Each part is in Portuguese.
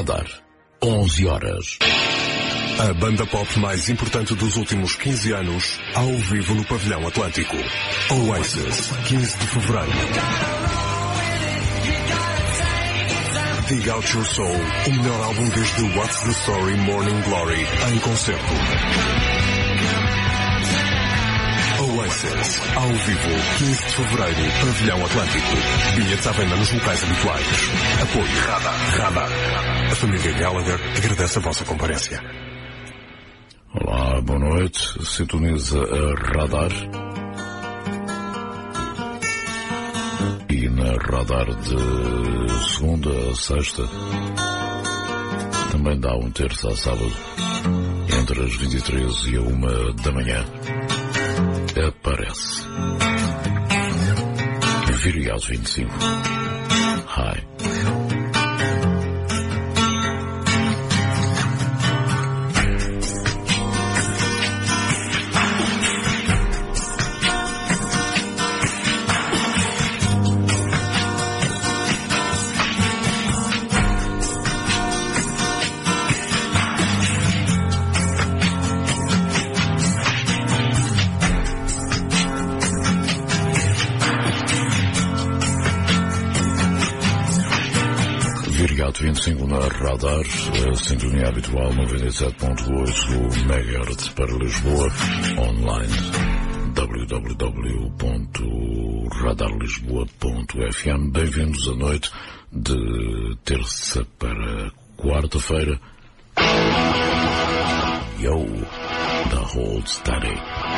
Radar. 11 horas. A banda pop mais importante dos últimos 15 anos, ao vivo no Pavilhão Atlântico. Oasis, 15 de fevereiro. Dig Out Your Soul, o melhor álbum desde What's the Story, Morning Glory, em concerto. Oasis, ao vivo, 15 de fevereiro, Pavilhão Atlântico. Bilhetes à venda nos locais habituais. Apoio Radar. A família Gallagher agradece a vossa comparência. Olá, boa noite. Sintoniza a Radar. E na Radar de segunda a sexta, também dá terça a sábado, entre as 23 e a 1 da manhã, aparece Virial 25. Hi. Viriato 25 na Radar, a sintonia habitual 97.8 MHz para Lisboa, online www.radarlisboa.fm. Bem-vindos à noite de terça para quarta-feira. Yo, the Hold Steady.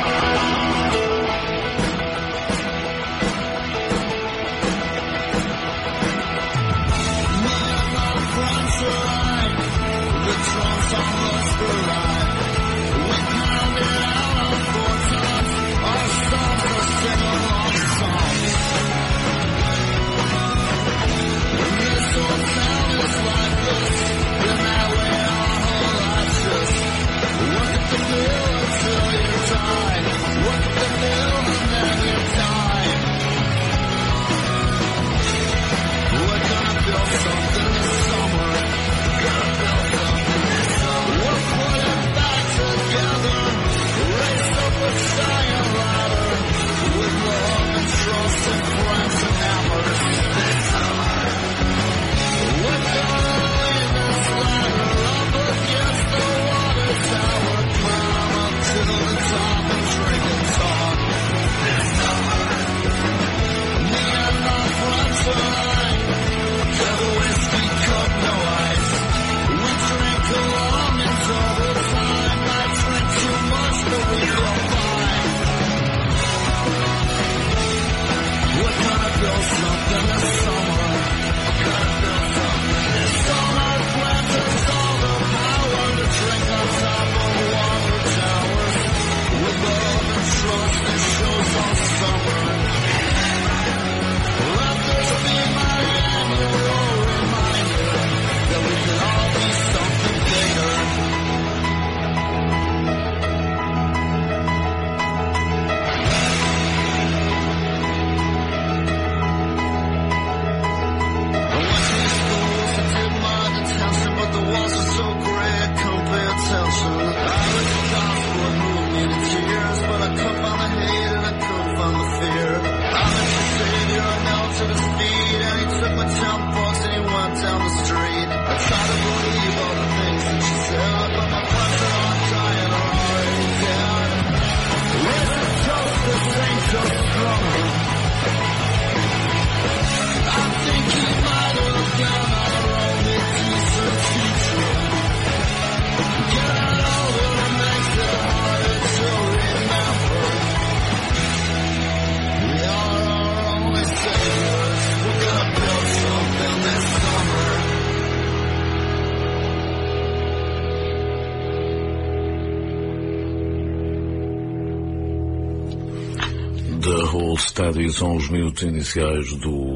Steady são os minutos iniciais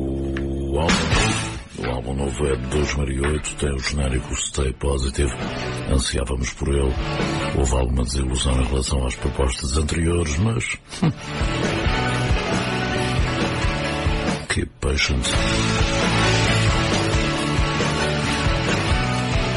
do álbum. O álbum novo é de 2008, tem o genérico Stay Positive. Ansiávamos por ele. Houve alguma desilusão em relação às propostas anteriores, mas keep patient.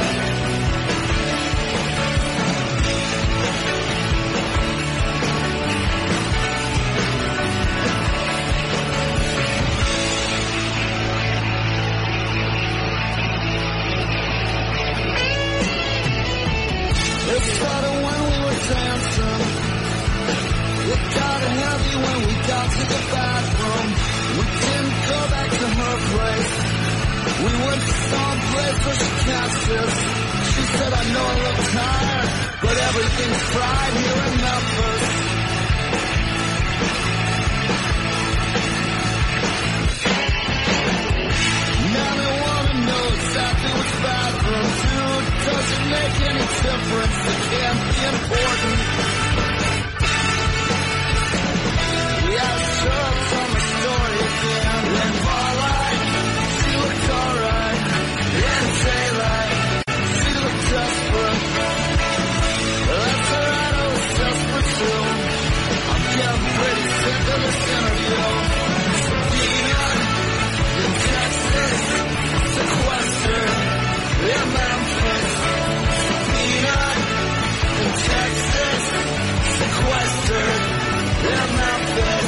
to the bathroom. We didn't go back to her place. We went to some place where she catched us. She said, I know I look tired, but everything's fried here in Memphis. Now they want to know exactly which bathroom, dude. Does it make any difference? It can't be important. Yeah, sure, I'll tell my story again. In Starlight, she looked alright. In daylight, she looked desperate. That's alright, I was desperate too. I'm getting pretty sick of this interview. Sabina, in Texas, sequestered in Memphis. Sabina, in Texas, sequestered in Memphis.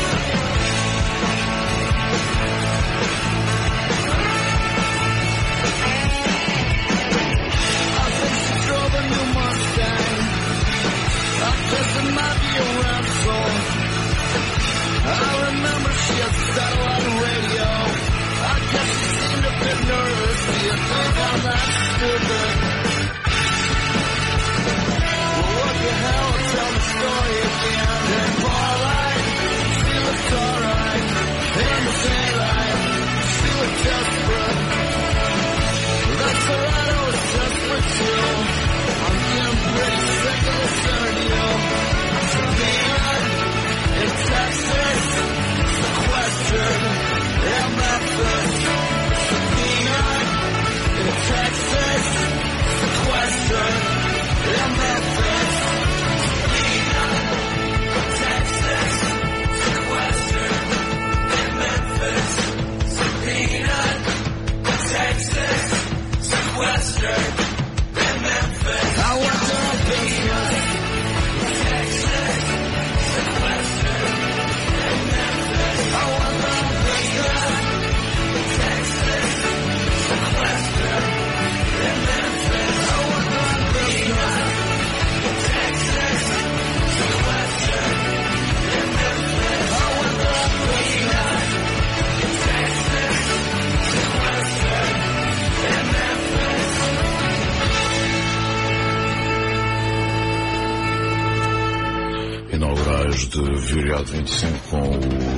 I think she drove a new Mustang. I guess it might be a rental. I remember she had satellite radio. I guess she seemed a bit nervous. Do you think I'm that stupid? Well, what the hell? Tell the story again. In Starlight, she looked alright. In the daylight, she looked desperate. That's alright, I was desperate too. I'm getting pretty sick of this interview. Sabina, in Texas, sequestered in Memphis. Sabina, in Texas, sequestered in Memphis. Sabina, in Texas, sequestered in Memphis. Sabina, in Texas, sequestered in Memphis. I went to a business. Texas, sequestered in Memphis. I went to a business. Texas, sequestered in Memphis. I went to a business. Texas, sequestered in Memphis. I went to a business. Texas, sequestered in Memphis. Inaugurais de Viriato 25 com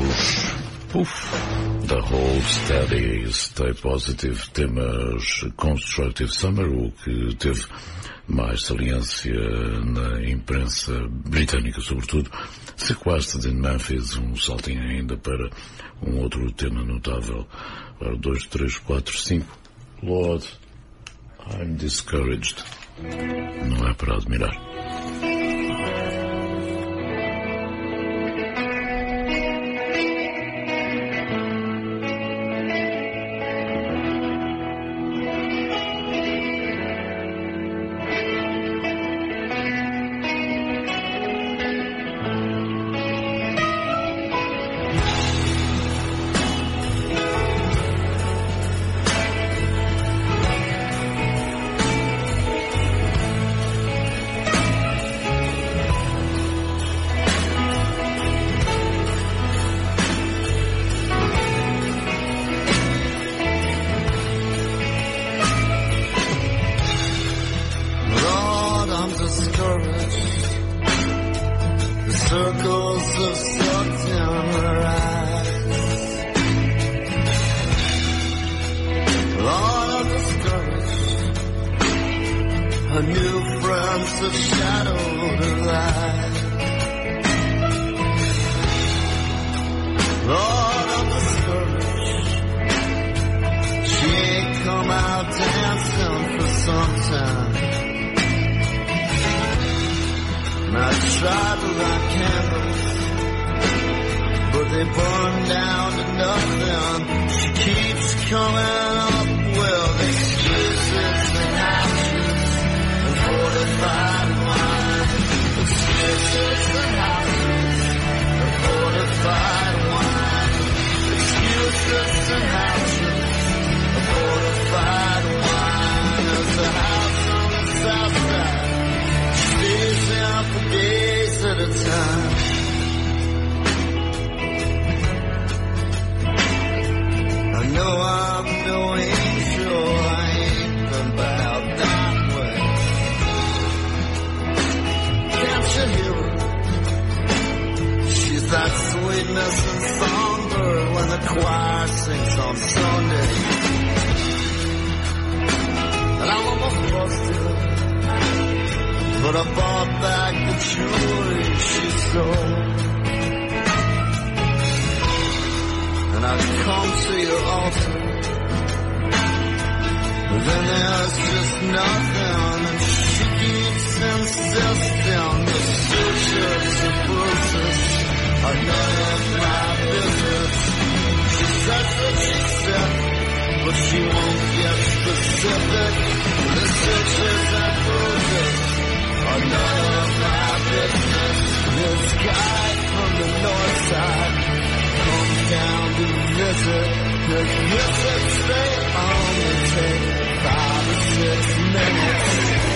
os da Hold Steady, Stay Positive, temas Constructive Summer, o que teve mais saliência na imprensa britânica, sobretudo. Sequestered in Memphis, um saltinho ainda para um outro tema notável. Ora, 2, 3, 4, 5. Lord, I'm discouraged. Não é para admirar. when the choir sings on Sunday. And I'm almost busted, but I bought back the jewelry she sold. And I've come to your altar, but then there's just nothing. And she keeps insisting the sutures and bruises are none of my business. She says that she's sick, but she won't get specific. The sutures and bruises are none of my business. This guy from the north side comes down to visit. The visits they only take 5 or 6 minutes.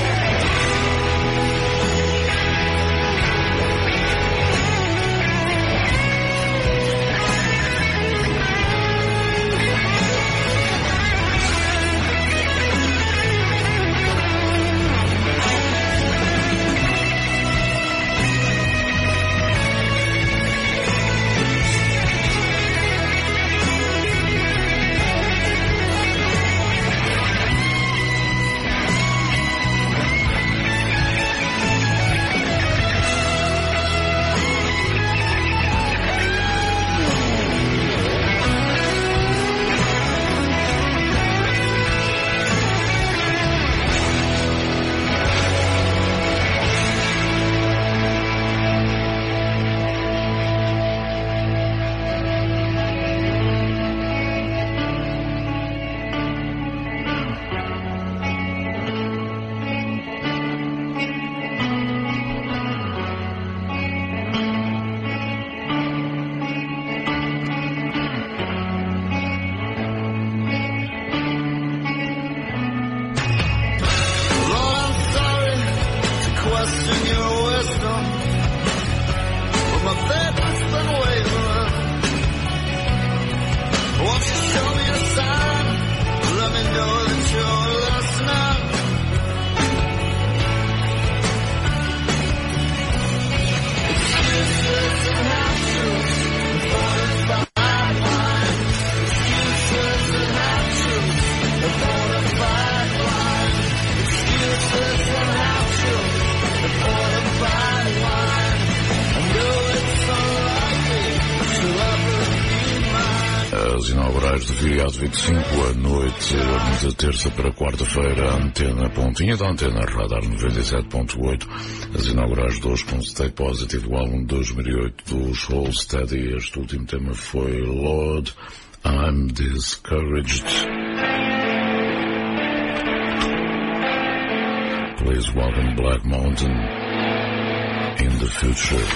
As de feriado 25, a noite de terça para quarta-feira, a antena pontinha da antena Radar 97.8, as inaugurais de hoje com Stay Positive, o álbum de 2008 dos Hold Steady. Este último tema foi Lord, I'm Discouraged. Please welcome Black Mountain in the future.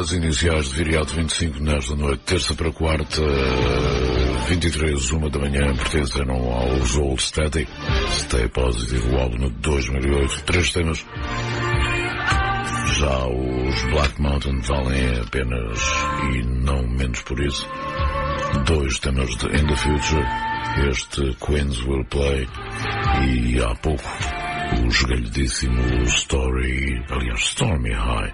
pontapés iniciais de viriato 25 nesta noite, terça para quarta, 23, 1 da manhã, pertencem aos Old Static, Stay Positive, o álbum de 2008, 3 temas. Já os Black Mountain valem apenas, e não menos por isso, 2 temas de In the Future, este Queens Will Play, e há pouco o esgalhadíssimo Stormy High.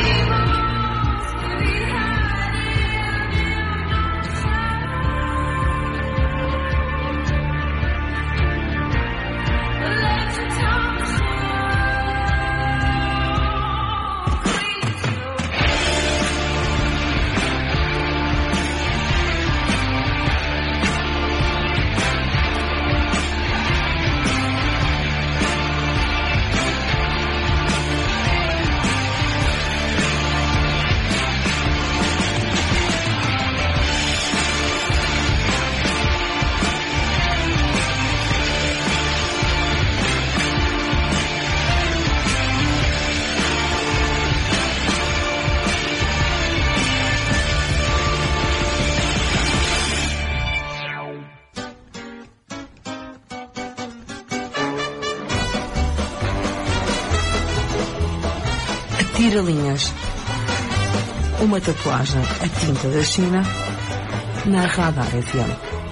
Tira-linhas. Uma tatuagem a tinta da China na Radar FM.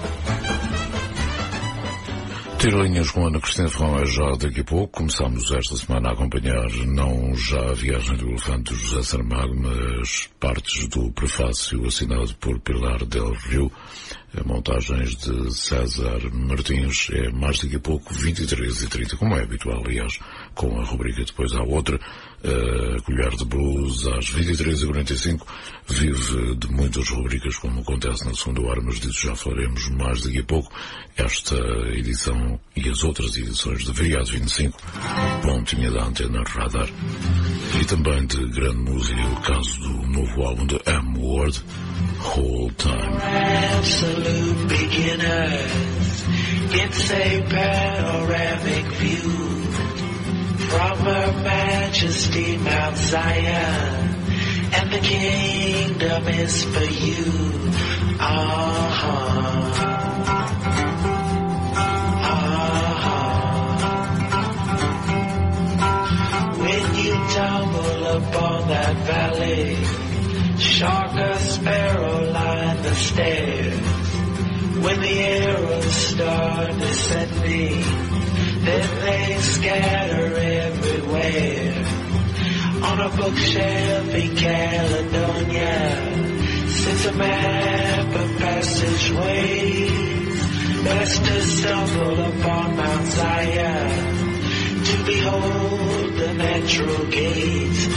Tira-linhas com Ana Cristina Ferrão é já daqui a pouco. Começámos esta semana a acompanhar não já a viagem do elefante de José Saramago, mas partes do prefácio assinado por Pilar del Rio, montagens de César Martins. É mais daqui a pouco, 23h30, como é habitual, aliás, com a rubrica depois há outra. A Colher de Blues às 23h45 vive de muitas rubricas, como acontece na segunda hora, mas disso já falaremos mais daqui a pouco. Esta edição e as outras edições de Viriato 25, pontinha da antena Radar. E também de grande música, o caso do novo álbum de M-Word, Whole Time. Absolute beginners, it's a panoramic view from Her Majesty Mount Zion, and the kingdom is for you. When you tumble upon that valley, shark or sparrow line the stairs. When the arrows start descending, then they scatter everywhere. On a bookshelf in Caledonia sits a map of passageways. Best to stumble upon Mount Zion to behold the natural gates.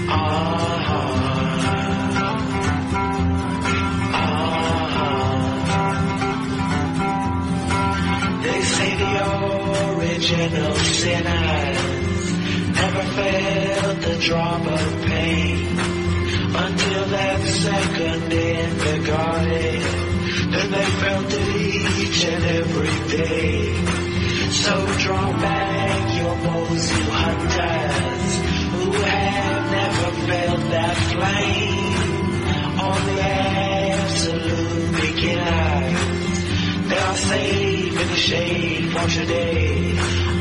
They say the original sinners never felt the drop of pain until that second in the garden. Then they felt it each and every day. So draw back your bows, you hunters, who have never felt that flame on the absolute beginners. They are safe in the shade for today.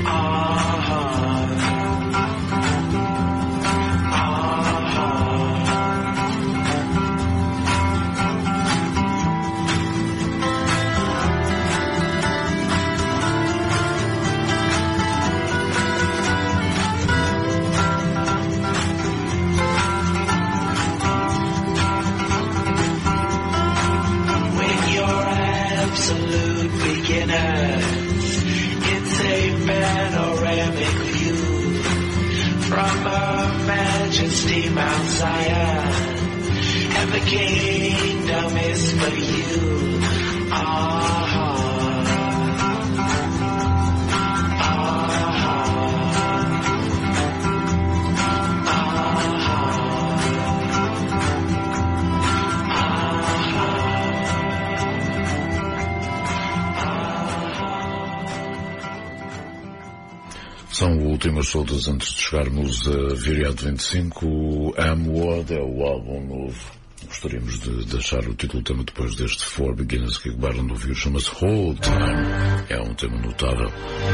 It's a panoramic view from Her Majesty Mount Zion, and the kingdom is for you. São últimas soltas antes de chegarmos a Viriato 25. O M-Word é o álbum novo. Gostaríamos de deixar o título tema depois deste For Beginners que acabaram de ouvir. Chama-se Whole Time. É um tema notável.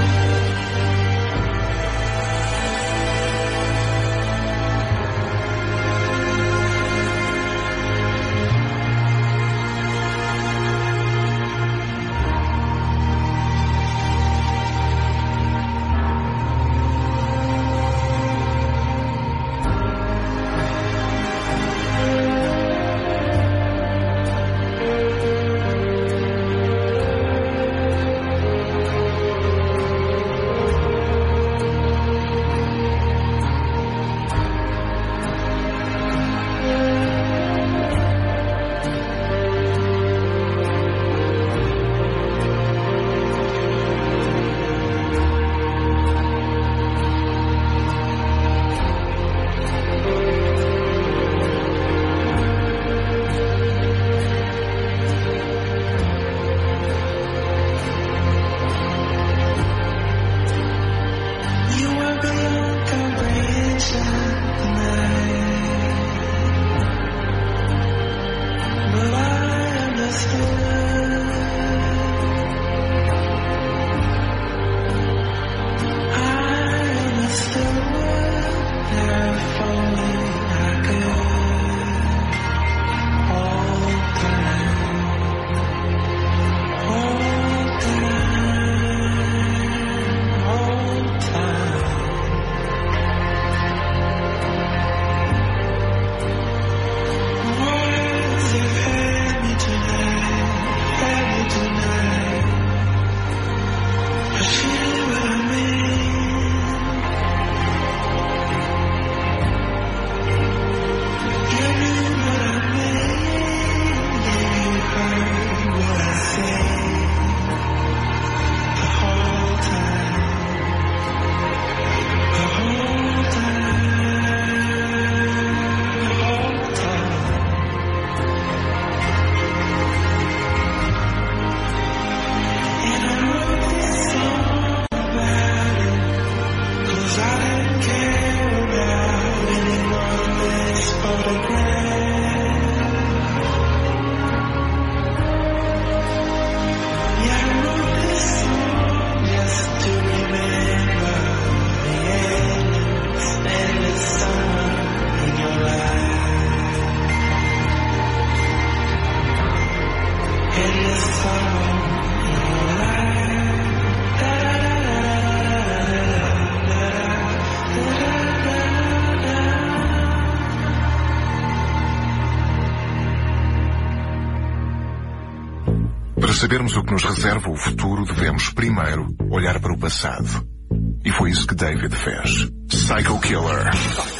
Para sabermos o que nos reserva o futuro, devemos primeiro olhar para o passado. E foi isso que David fez. Psycho Killer.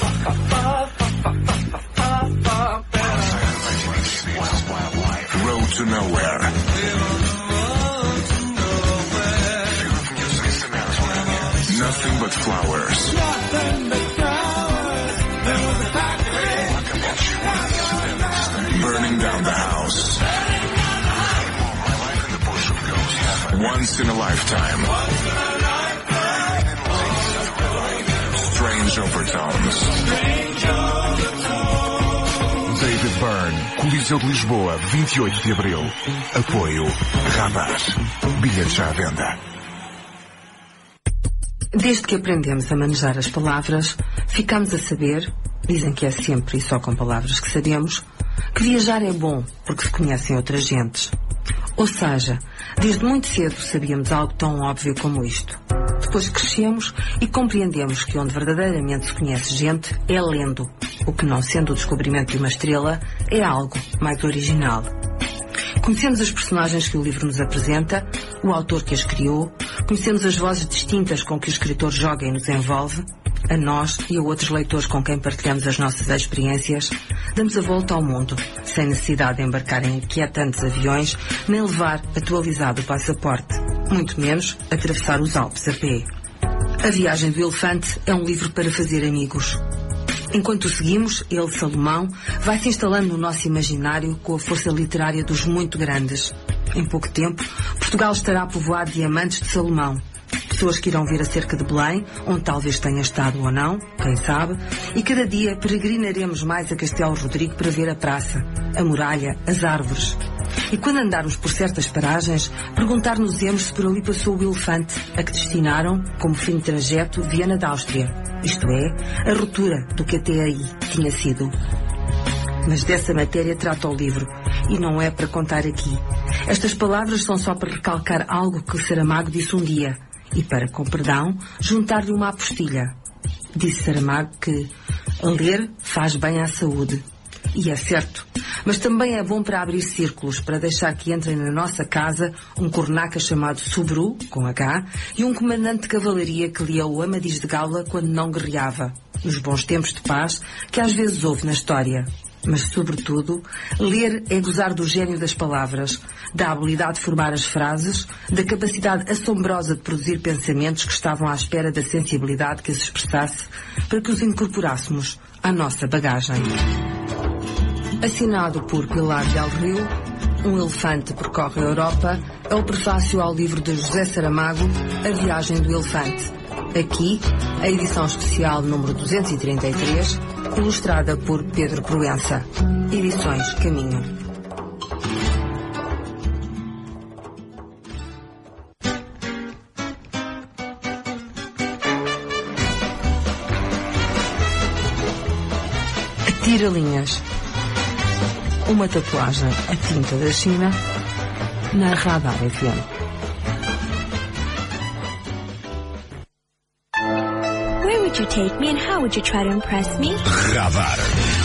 Road to Nowhere. Nothing but flowers. Burning down the house. Once in a lifetime. Strange overtones. David Byrne, Coliseu de Lisboa, 28 de Abril. Apoio Radar. Bilhetes já à venda. Desde que aprendemos a manejar as palavras, ficamos a saber, dizem que é sempre e só com palavras que sabemos, que viajar é bom porque se conhecem outras gentes. Ou seja, desde muito cedo sabíamos algo tão óbvio como isto. Depois crescemos e compreendemos que onde verdadeiramente se conhece gente é lendo, o que não sendo o descobrimento de uma estrela é algo mais original. Conhecemos as personagens que o livro nos apresenta, o autor que as criou, conhecemos as vozes distintas com que o escritor joga e nos envolve, a nós e a outros leitores com quem partilhamos as nossas experiências, damos a volta ao mundo, sem necessidade de embarcar em inquietantes aviões, nem levar atualizado o passaporte, muito menos atravessar os Alpes a pé. A Viagem do Elefante é um livro para fazer amigos. Enquanto o seguimos, ele, Salomão, vai se instalando no nosso imaginário com a força literária dos muito grandes. Em pouco tempo, Portugal estará povoado de amantes de Salomão. pessoas que irão vir acerca de Belém, onde talvez tenha estado ou não, quem sabe, e cada dia peregrinaremos mais a Castelo Rodrigo para ver a praça, a muralha, as árvores. E quando andarmos por certas paragens, perguntar-nos-emos se por ali passou o elefante a que destinaram, como fim de trajeto, Viana da Áustria, isto é, a ruptura do que até aí tinha sido. Mas dessa matéria trata o livro, e não é para contar aqui. Estas palavras são só para recalcar algo que Saramago disse um dia, e para, com perdão, juntar-lhe uma apostilha. Disse Saramago que ler faz bem à saúde. E é certo, mas também é bom para abrir círculos, para deixar que entrem na nossa casa um cornaca chamado Sobru, com H, e um comandante de cavalaria que lia o Amadis de Gaula quando não guerreava, nos bons tempos de paz que às vezes houve na história. Mas, sobretudo, ler é gozar do gênio das palavras, da habilidade de formar as frases, da capacidade assombrosa de produzir pensamentos que estavam à espera da sensibilidade que as expressasse para que os incorporássemos à nossa bagagem. Assinado por Pilar del Rio, Um Elefante Percorre a Europa, é o prefácio ao livro de José Saramago, A Viagem do Elefante. Aqui, a edição especial número 233, ilustrada por Pedro Proença. Edições Caminho. Tira-linhas. Uma tatuagem a tinta da China na Radar FM. Where would you take me and how would you try to impress me? Radar.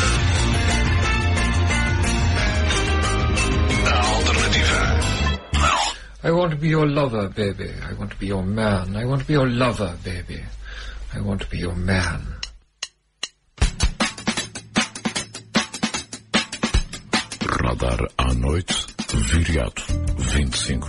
Alternativa. I want to be your lover, baby. I want to be your man. I want to be your lover, baby. I want to be your man. Radar à noite, Viriato 25.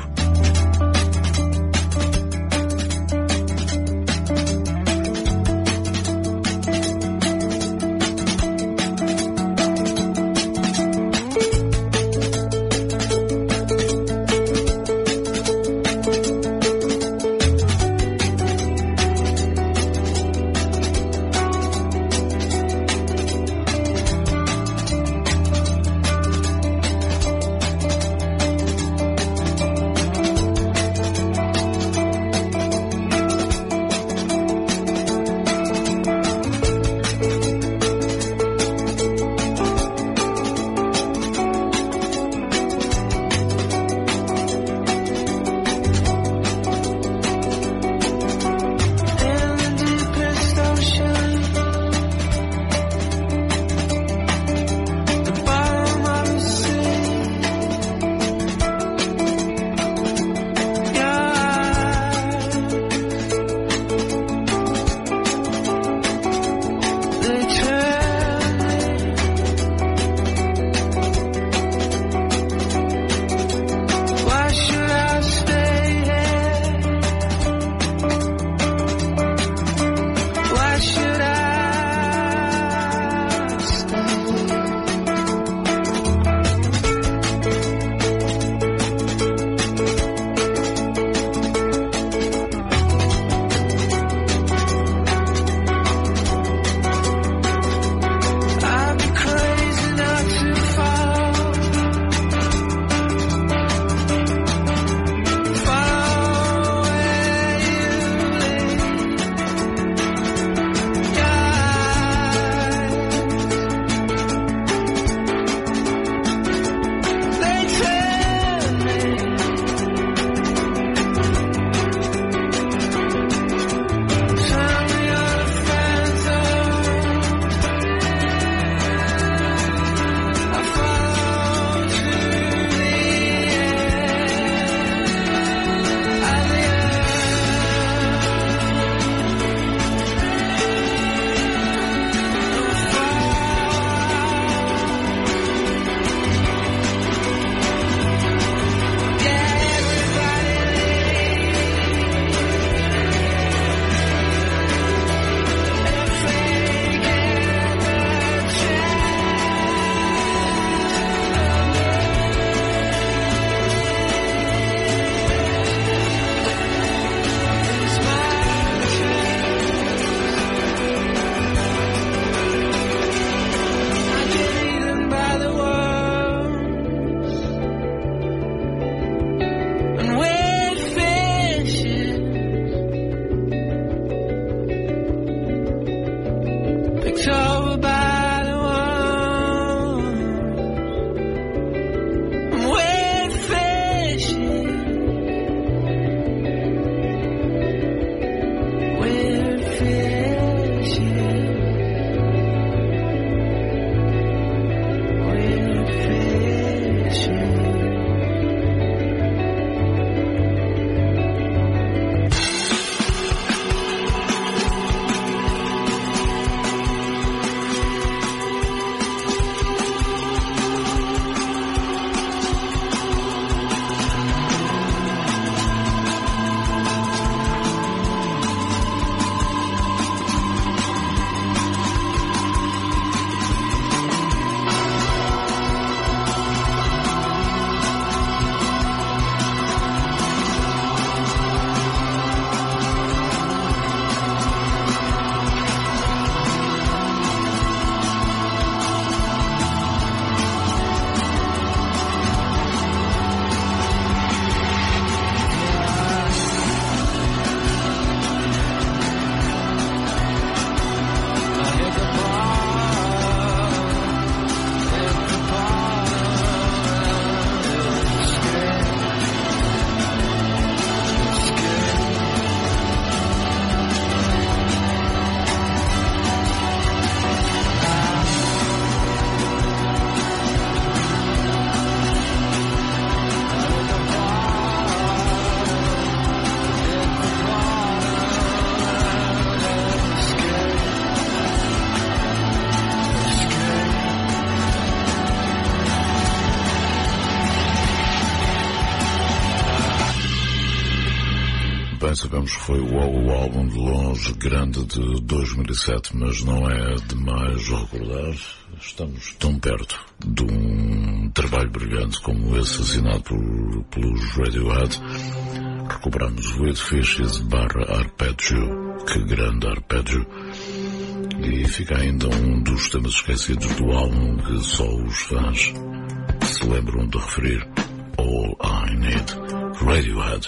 bem sabemos que foi o álbum de longe grande de 2007, mas não é demais recordar. Estamos tão perto de um trabalho brilhante como esse assinado pelos Radiohead. Recuperamos o Ed Fishes / Arpeggio, que grande arpeggio. E fica ainda um dos temas esquecidos do álbum que só os fãs se lembram de referir. All I Need, Radiohead,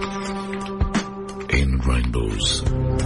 In Rainbows.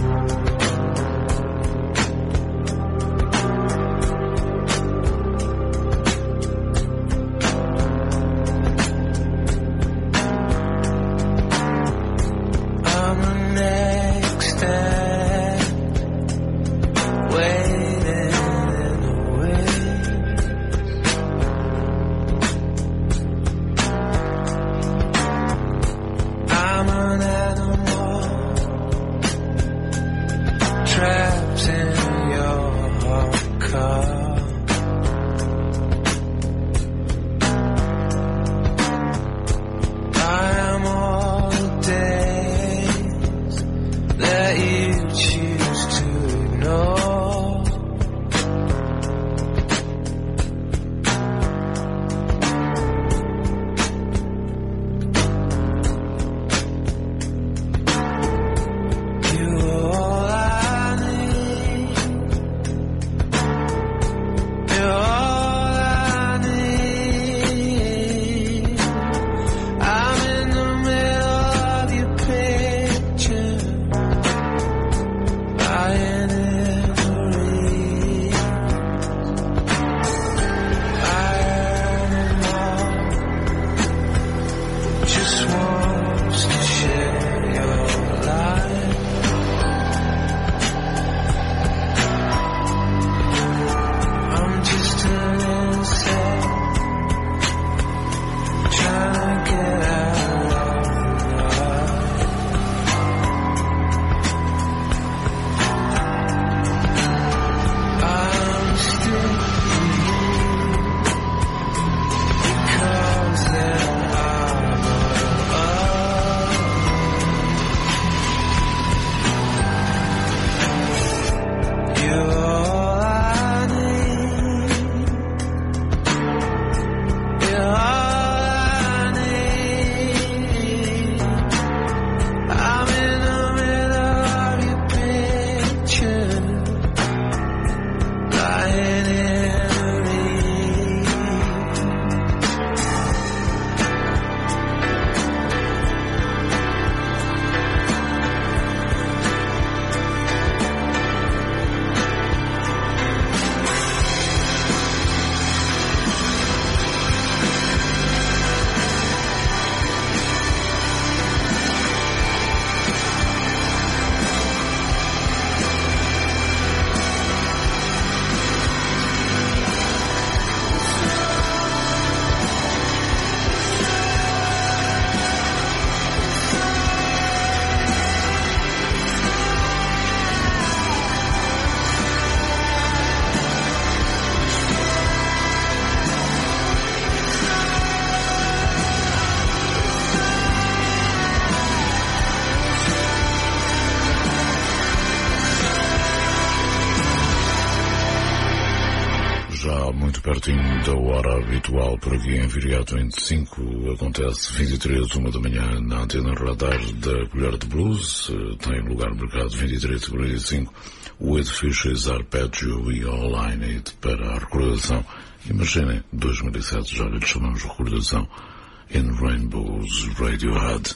Muito pertinho da hora habitual por aqui em Viriato 25, acontece 23, 1 da manhã na antena radar da Colher de Blues, tem lugar marcado 23 e 45, o Ed Fishes Arpeggio e All I Need para a recordação. Imaginem, 2007 já lhe chamamos recordação, In Rainbows, Radiohead.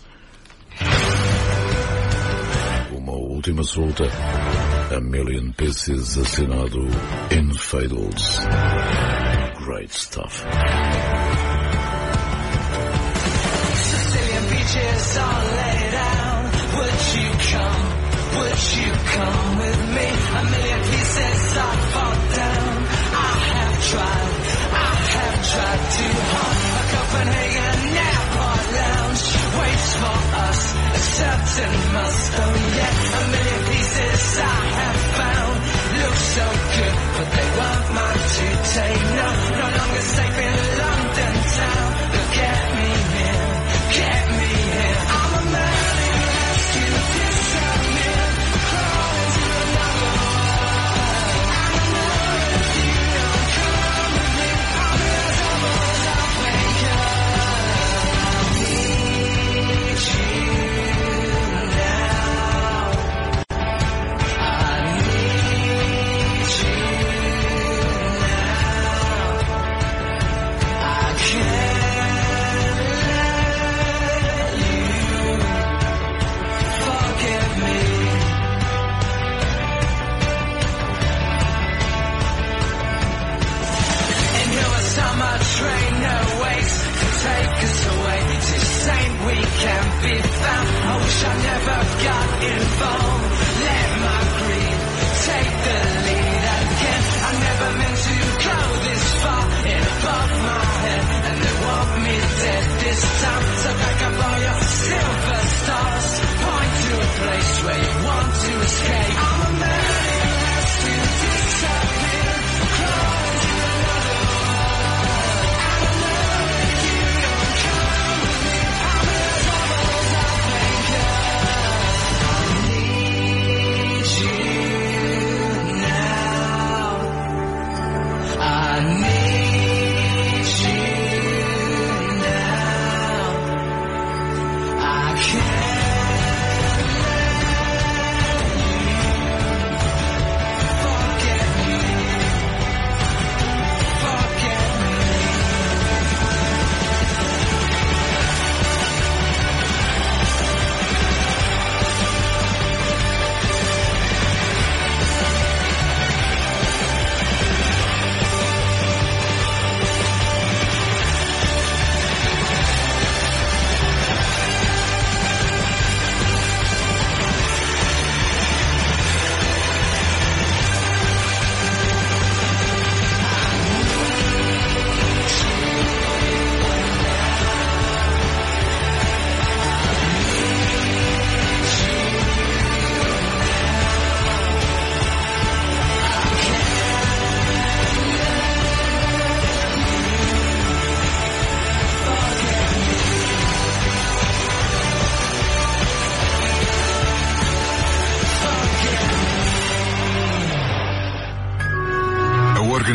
Uma última solta, A Million Pieces, assinado In Fables. Great stuff. Sicilian beaches are laid out. Would you come with me? A million pieces I fall down. I have tried too hard. A Copenhagen airport lounge waits for us. A certain must, oh yeah. A million pieces I have found. Look so good, but they weren't mine to take. No longer safe in London town. Look, get me here. I'm a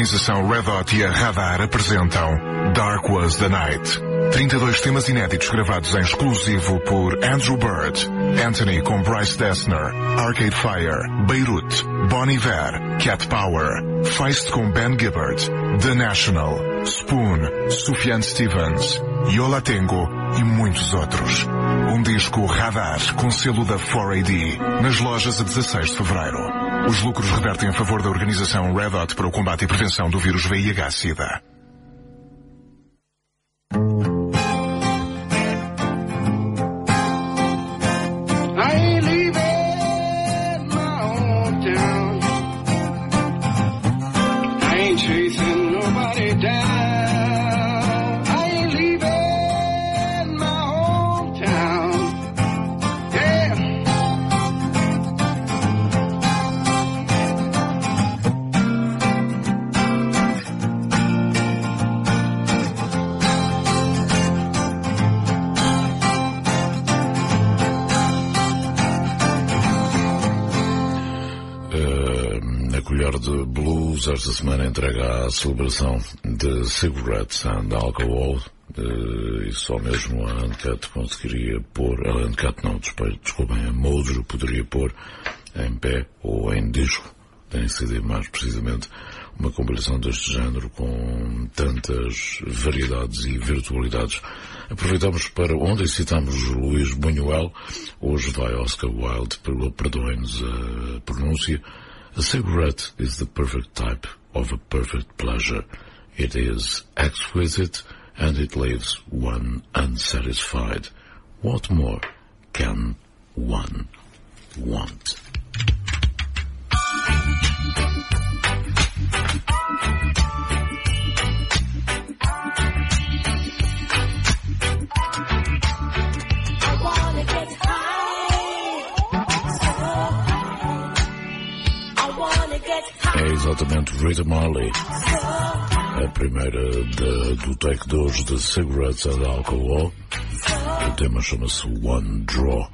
organização Red Hot e a Radar apresentam Dark Was the Night. 32 temas inéditos gravados em exclusivo por Andrew Bird, Anthony com Bryce Dessner, Arcade Fire, Beirut, Bon Iver, Cat Power, Feist com Ben Gibbard, The National, Spoon, Sufjan Stevens, Yola Tengo e muitos outros. Um disco Radar com selo da 4AD nas lojas a 16 de fevereiro. Os lucros revertem a favor da organização Red Hot para o combate e prevenção do vírus VIH-Sida. De blues esta semana entrega a celebração de Cigarettes and Alcohol, e só mesmo a Uncut conseguiria pôr, a Uncut não, desculpem, a Mojo poderia pôr em pé ou em disco, tem sido mais precisamente uma compilação deste género com tantas variedades e virtualidades. Aproveitamos para onde citamos Luís Buñuel, hoje vai Oscar Wilde, perdoem-nos a pronúncia. A cigarette is the perfect type of a perfect pleasure. It is exquisite and it leaves one unsatisfied. What more can one want? É exatamente Rita Marley, a primeira do take 2 de Cigarettes and Alcohol. O tema chama-se One Draw.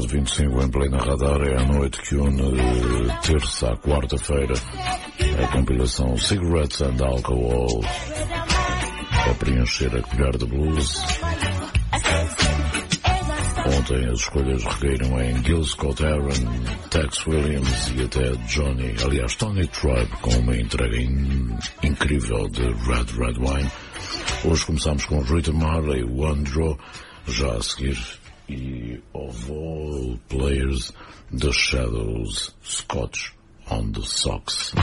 Rádio 25 em plena radar. É a noite que une terça à quarta-feira a compilação Cigarettes and Alcohol a preencher a colher de blues. Ontem as escolhas recaíram em Gil Scott-Heron, Tex Williams e até Johnny, aliás Tony Tribe, com uma entrega incrível de Red Wine. Hoje começamos com Rita Marley, One Draw, já a seguir, e of all players, The Shadows, Scotch on the Socks.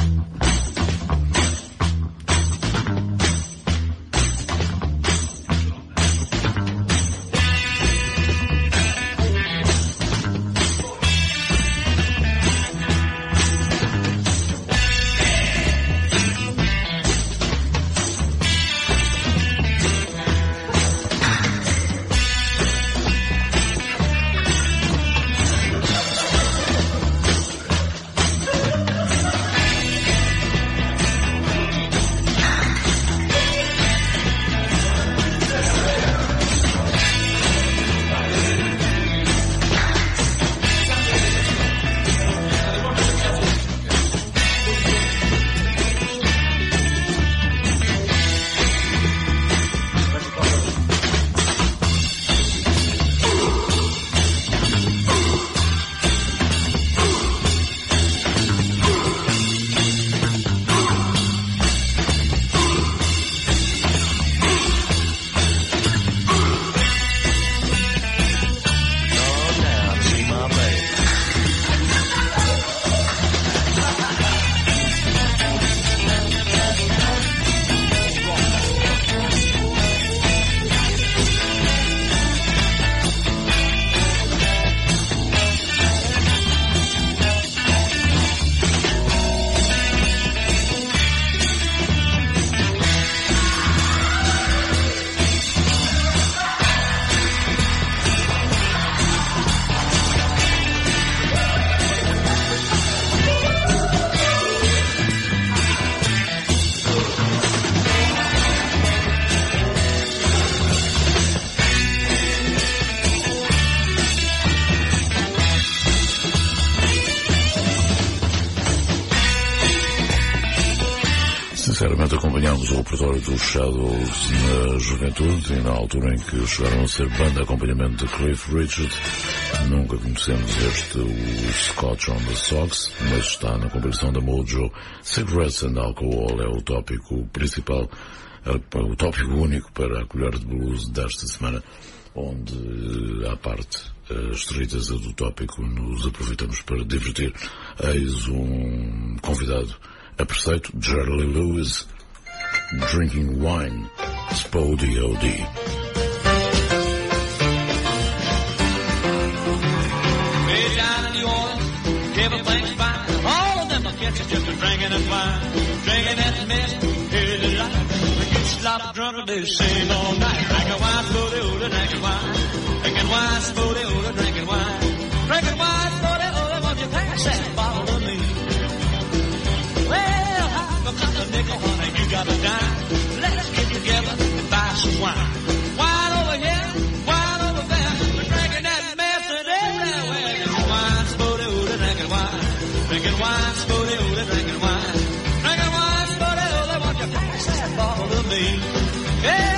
Sinceramente acompanhámos o repertório dos Shadows na juventude e na altura em que chegaram a ser banda de acompanhamento de Cliff Richard. Nunca conhecemos este, o Scotch on the Socks, mas está na compilação da Mojo. Cigarettes and Alcohol é o tópico principal, o tópico único para a colher de blues desta semana, onde à parte estreiteza do tópico nos aproveitamos para divertir. Eis um convidado a preceito, Jerry Lee Lewis, Drinking Wine, Spodie O.D. Way down in New Orleans, everything's fine. All of them are catching just a drinking and wine. Drinking that mess, here's the life. They get sloppy drunk and they sing all night. Drinking wine, Spodie O.D., drinking wine. Drinking wine, Spodie O.D., drinking wine. Drinking wine, Spodie O.D., won't you pass that bottle to me? Well, I've got a nickel, honey, you got a dime. Let's get together and buy some wine. Wine over here, wine over there. We're drinking that mess and everywhere. Drinking wine, Spodie O.D., drinking wine. Drinking wine, Spodie O.D., drinking wine. Drinking wine, Spodie O.D., won't you pass that bottle to me? Yeah.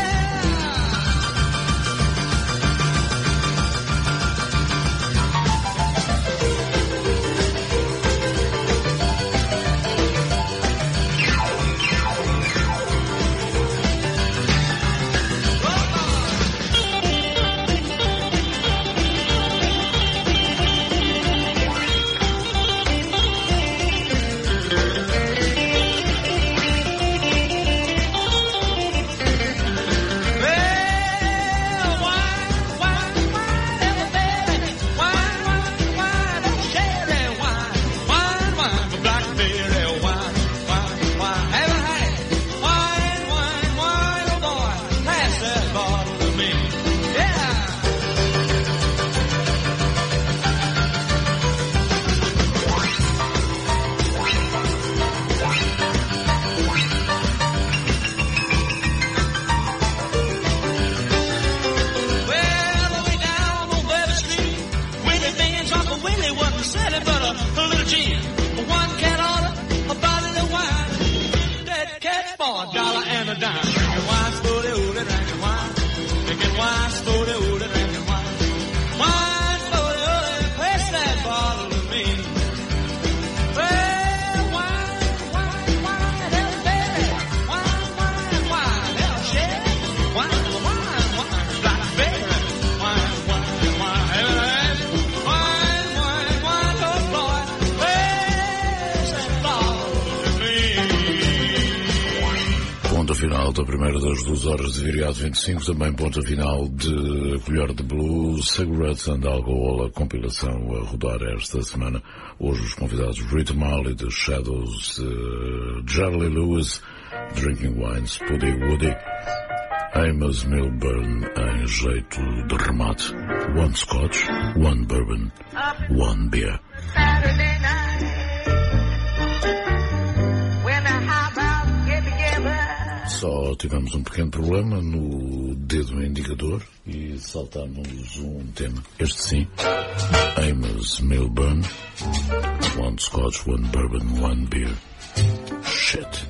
for $1 and a dime. Drinking wine, slowly, ooly, drinking wine. Drinking wine, slowly, ooly, drinking wine. Wine, slowly, ooly, pass that bottle to me. Well, wine, hell, baby. Wine, hell, shit. Wine, blackberry. Wine, oh boy, pass that bottle to me. Ponto final da primeira das 2 horas de Viriato 25, também ponto final de Colher de Blues, Cigarettes and Alcohol, a compilação a rodar esta semana. Hoje os convidados Rita Marley, The Shadows, Jerry Lewis, Drinking Wines, Puddy Woody, Amos Milburn em jeito de remate, One Scotch, One Bourbon, One Beer. Saturday night, when the highballs get together. Só tivemos um pequeno problema no dedo indicador e saltamos um tema. Este sim, Amos Milburn, One Scotch, One Bourbon, One Beer. Shit.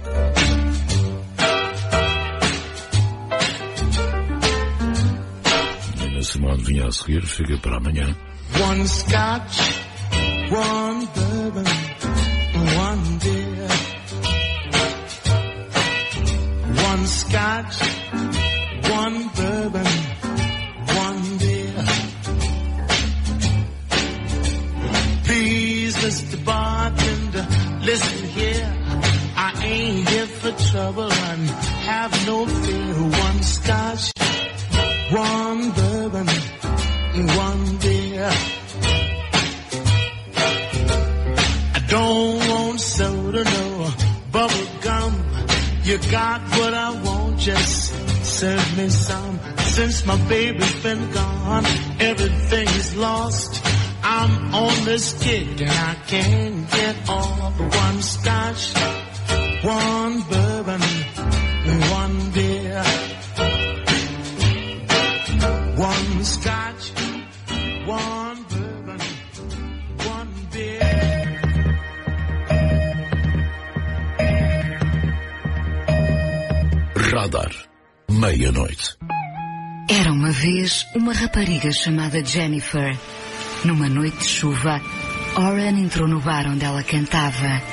E na semana vinha a seguir, fica para amanhã. One Scotch, one bourbon, one beer. One Scotch, one bourbon, one beer. Please, Mr. Bartender, listen here. I ain't here for trouble and have no fear. One Scotch, one bourbon, one beer. I don't want soda, no bubble gum. You got what I want, just serve me some. Since my baby's been gone, everything is lost. I'm on this kick and I can't get off. One Scotch, one bourbon, one beer. One Scotch, one bourbon, one beer. Radar, meia-noite. Era uma vez uma rapariga chamada Jennifer. Numa noite de chuva, Oren entrou no bar onde ela cantava.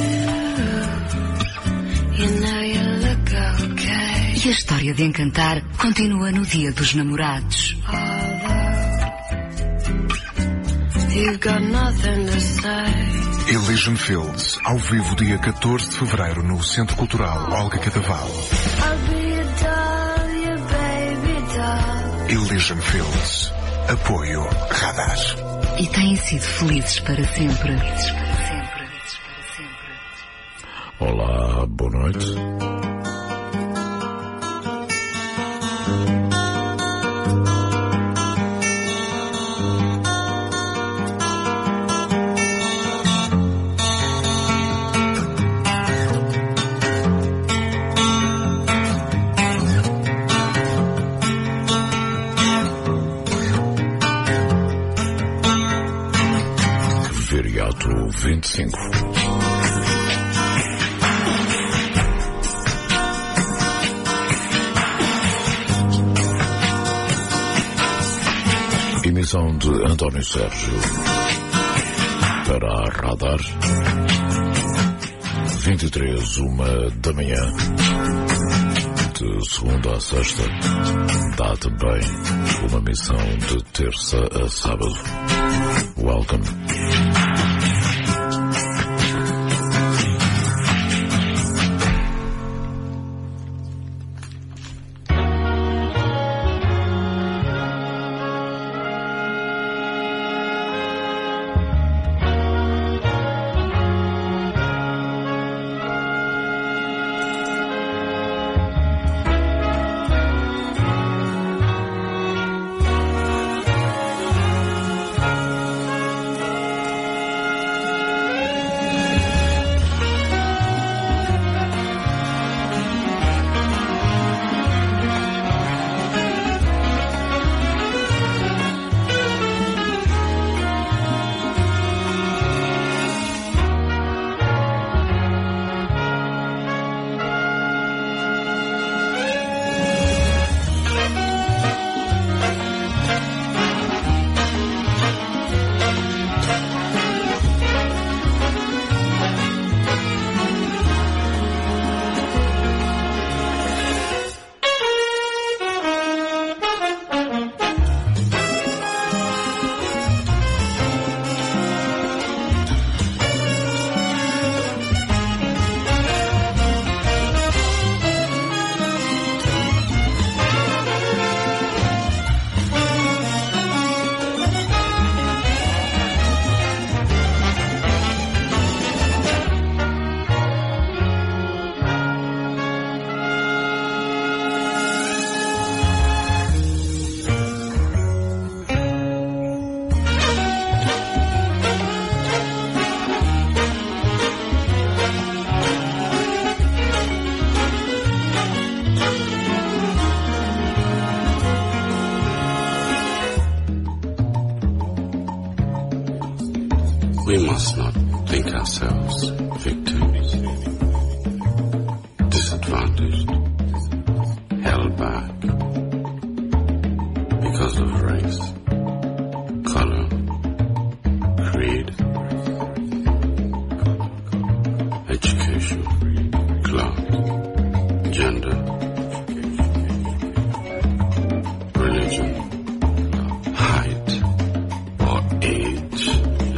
E a história de encantar continua no Dia dos Namorados. Elysian Fields, ao vivo dia 14 de fevereiro no Centro Cultural Olga Cadaval. Elysian Fields. Apoio Radar. E têm sido felizes para sempre. Olá, boa noite. Viriato 25. Emissão de António Sérgio para a Radar. 23, 1 da manhã. De segunda a sexta. Dá também uma missão de terça a sábado. Welcome. us not think ourselves victims, disadvantaged, held back because of race, color, creed, education, class, gender, religion, height, or age.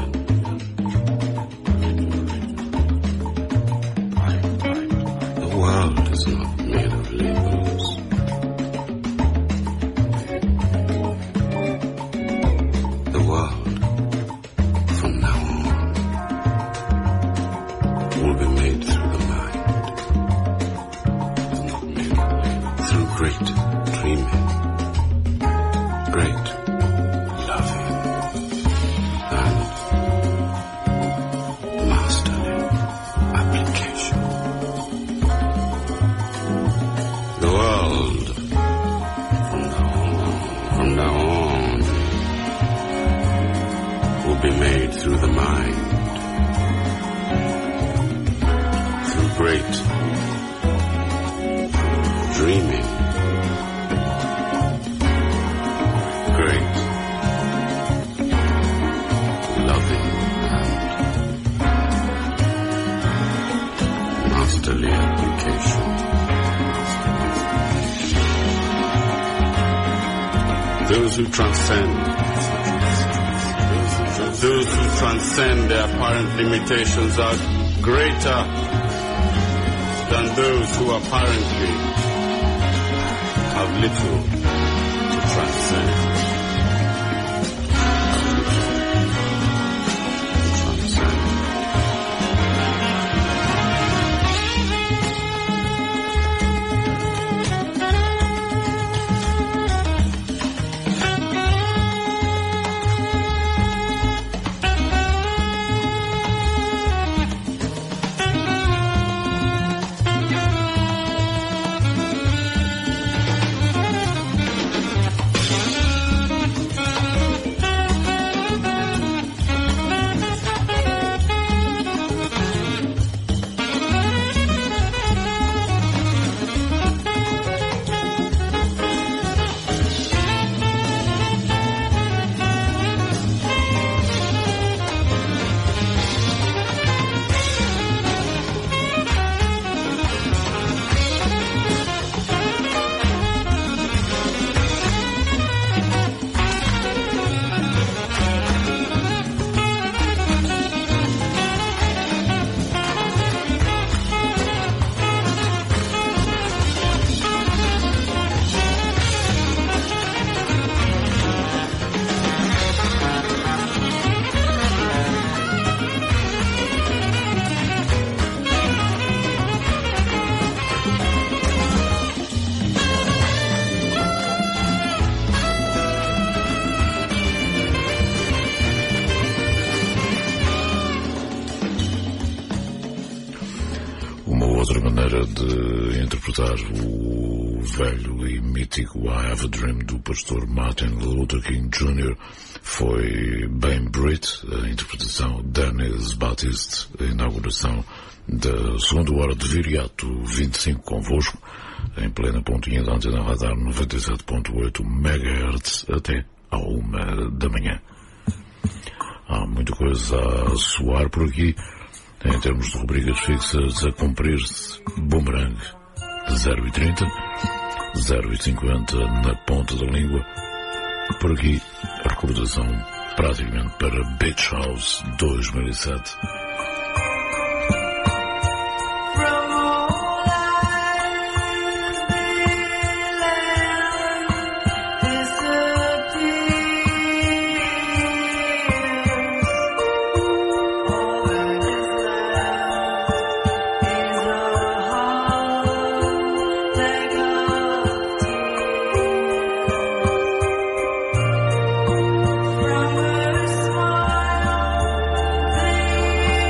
The world is not made of labels. The world, from now on, will be made through the mind, not made of labels. Through great dreaming, great loving, and masterly application. The world, from now on, will be made through the mind, through great dreaming, great loving, and masterly application. Those who transcend their apparent limitations are greater than those who apparently have little to transcend. Outra maneira de interpretar o velho e mítico I Have a Dream do pastor Martin Luther King Jr. foi Ben Britt, a interpretação Dennis Batiste, a inauguração da segunda hora de Viriato 25 convosco, em plena pontinha da antena radar 97.8 MHz até à 1 da manhã. Há muita coisa a soar por aqui. Em termos de rubricas fixas a cumprir-se, Boomerang 0,30, 0,50 na ponta da língua. Por aqui, a recordação praticamente para Beach House 2007. From her smile,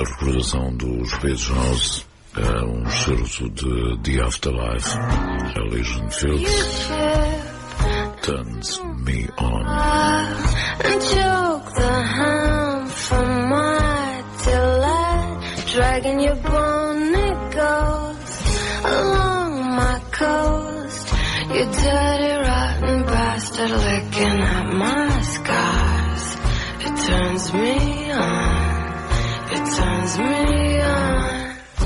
recordação dos Beach House, um certo de The Afterlife, Elysian Fields, Turns Me On. And choke the hand from my delight, dragging your bony ghost along my coast. You dirty rotten bastard licking at my scars. It turns me on, it turns me on.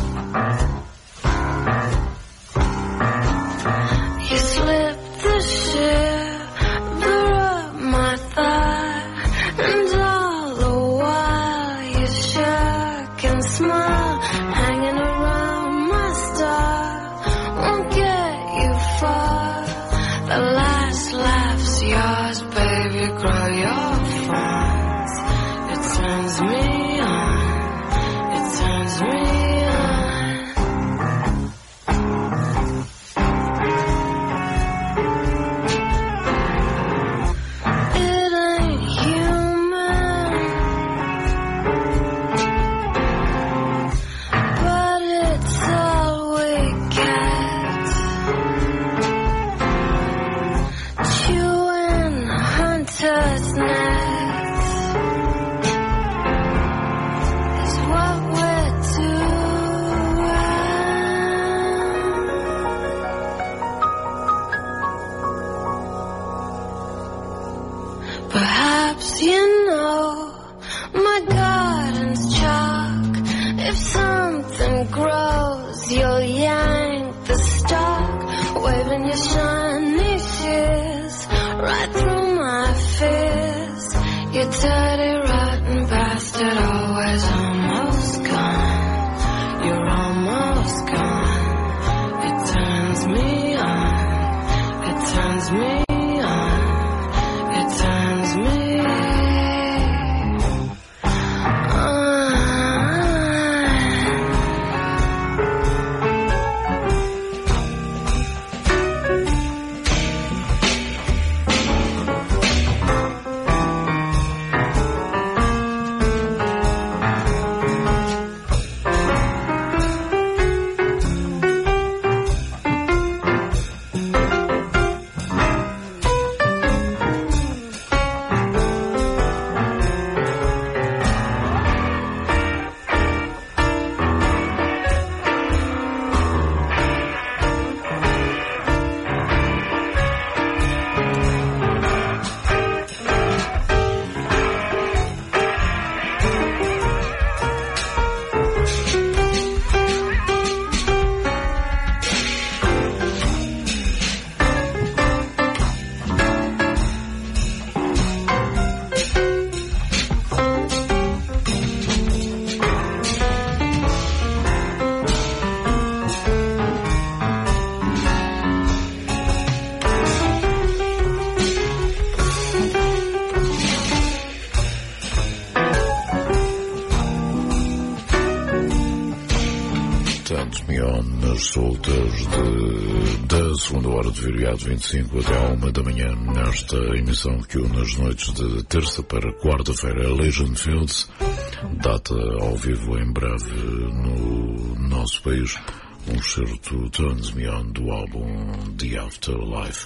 You slipped the shiver up my thigh, and all the while you shook and smiled, hanging around my star. Won't get you far. The last laugh's yours, baby. Grow your fronds. It turns me on. It turns me soltas da segunda hora de Viriato 25 até à 1 da manhã, nesta emissão que une as noites de terça para quarta-feira, Elysian Fields, data ao vivo em breve no nosso país, um certo Turns Me On do álbum The Afterlife.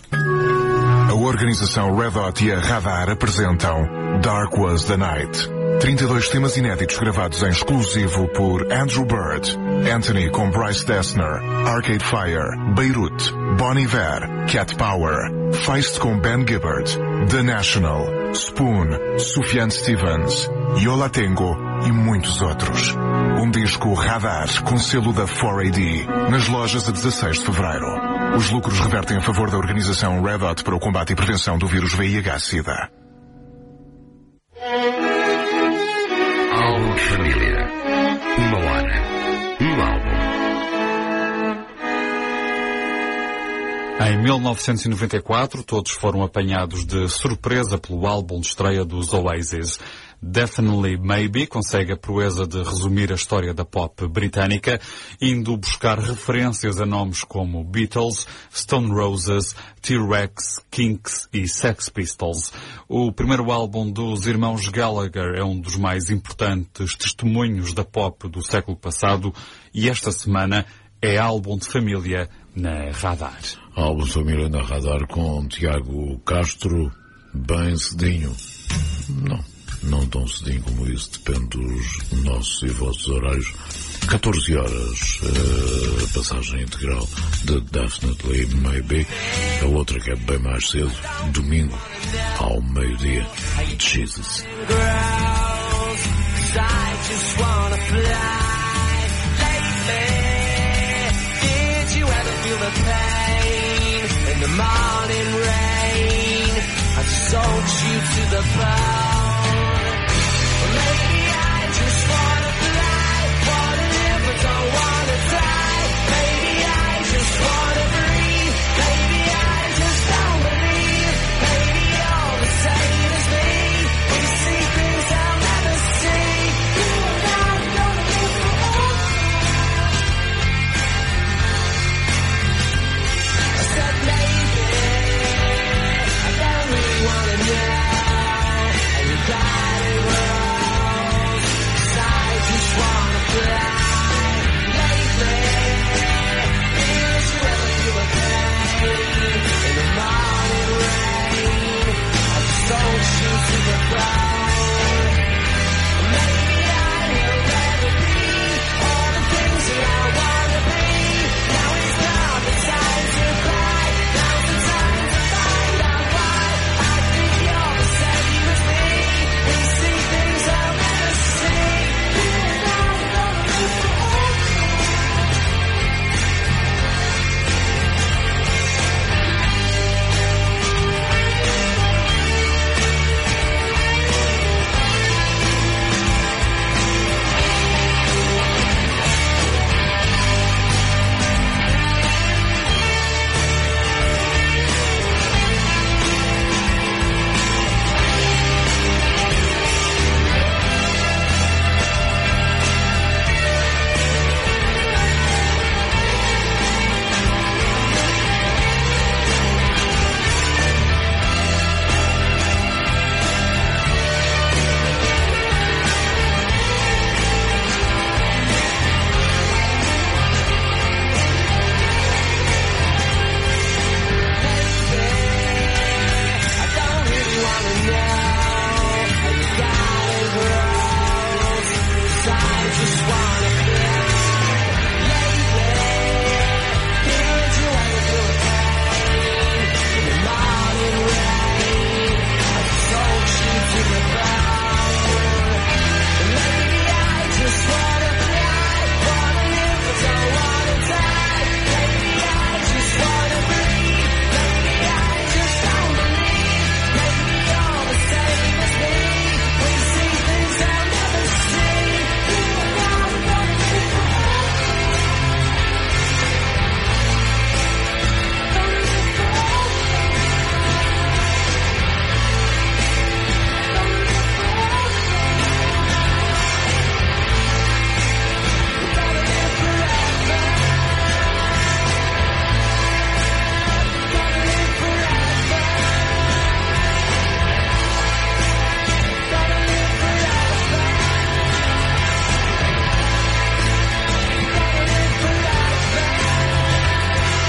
A organização Red Hot e a Radar apresentam Dark Was the Night. 32 temas inéditos gravados em exclusivo por Andrew Bird, Anthony com Bryce Dessner, Arcade Fire, Beirut, Bon Iver, Cat Power, Feist com Ben Gibbard, The National, Spoon, Sufjan Stevens, Yola Tengo e muitos outros. Um disco Radar com selo da 4AD, nas lojas a 16 de fevereiro. Os lucros revertem a favor da organização Red Hot para o combate e prevenção do vírus VIH-Sida. Álbum de família. Uma hora. Um álbum. Em 1994, todos foram apanhados de surpresa pelo álbum de estreia dos Oasis. Definitely Maybe consegue a proeza de resumir a história da pop britânica, indo buscar referências a nomes como Beatles, Stone Roses, T-Rex, Kinks e Sex Pistols. O primeiro álbum dos irmãos Gallagher é um dos mais importantes testemunhos da pop do século passado e esta semana é álbum de família na Radar. Álbum de família na Radar com Tiago Castro, bem cedinho. Não tão cedinho como isso, depende dos nossos e vossos horários. 14 horas, passagem integral de Definitely Maybe. A outra que é bem mais cedo, domingo, ao meio-dia, Jesus. Sold you to the bone. Maybe I just wanna fly, wanna live but don't wanna die. Maybe I just wanna breathe. Maybe I just don't believe. Maybe you're the same as me. We see things I'll never see. You and I gonna live forever. I said maybe I don't really wanna know. And you got it wrong. 'Cause I just wanna fly. Lately, did you ever feel the pain in the morning rain? I just told you to the bone. Maybe I will never be all the things that I wanna be. Now it's not the time to cry. Now's the time to find out why. I think you're the same as me. We see things I'll never see. You and I gonna live forever. I don't really wanna know how you got it wrong. 'Cause I just wanna fly. Lately, did you ever feel the pain in the morning rain? I just told you to the bone. Maybe I just wanna fly, wanna live but don't wanna die. Maybe I just wanna breathe. Maybe I just don't believe. Maybe you're the same as me. We see things I'll never see. You and I gonna live forever. Gonna live forever. Gonna live forever. Gonna live forever. Gonna live forever. Gonna live forever. Gonna live forever.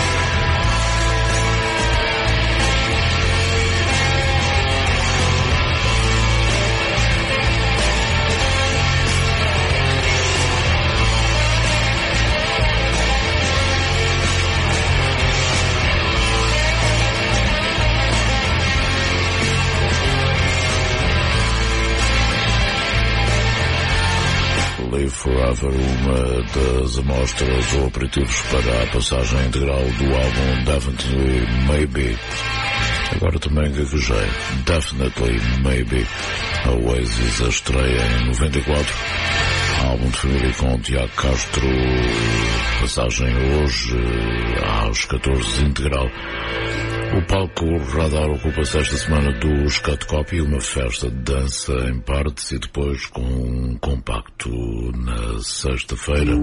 Live Forever, uma das amostras ou aperitivos para a passagem integral do álbum Definitely Maybe. Agora também gaguejei. Definitely Maybe. A Oasis, a estreia em 94. Álbum de família com Tiago Castro. Passagem hoje às 14 integral. O palco Radar ocupa-se esta semana do Cut Copy, uma festa de dança em partes e depois com um compacto na sexta-feira.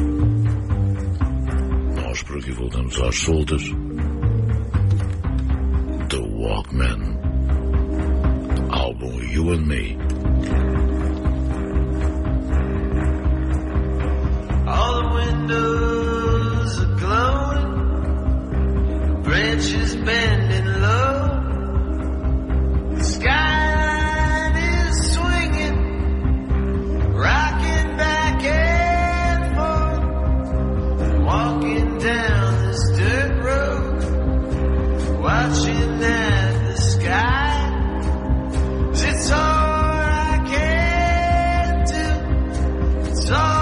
Nós por aqui voltamos às soldas. The Walkman, álbum You and Me. All the windows are glowing, branches bending low, the skyline is swinging, rocking back and forth, walking down this dirt road, watching at the sky. It's all I can do, it's all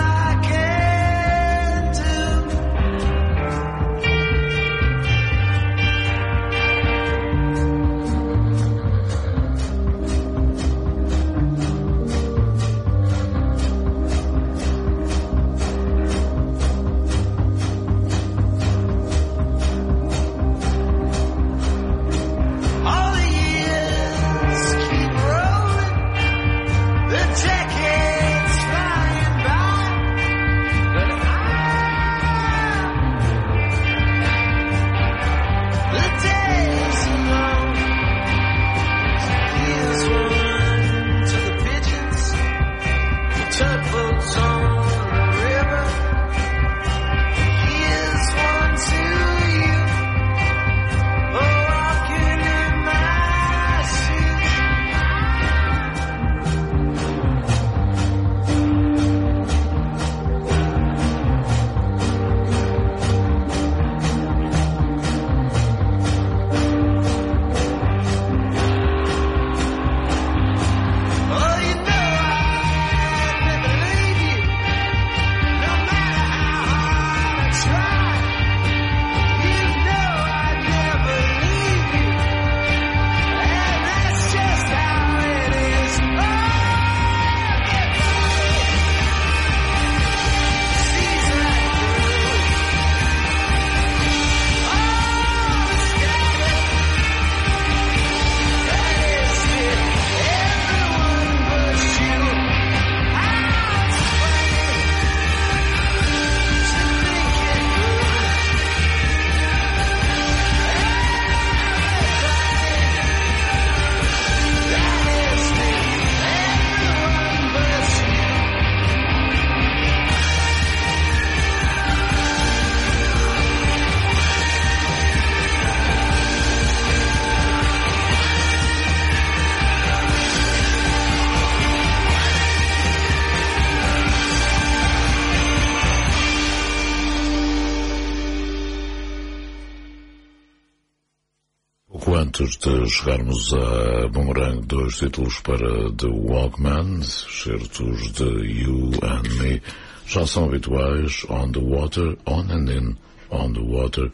Antes de chegarmos a Boomerang, 2 títulos para The Walkman, certos de You and Me, já são habituais. On the Water, On and In, On the Water,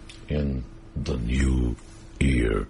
in the New Year.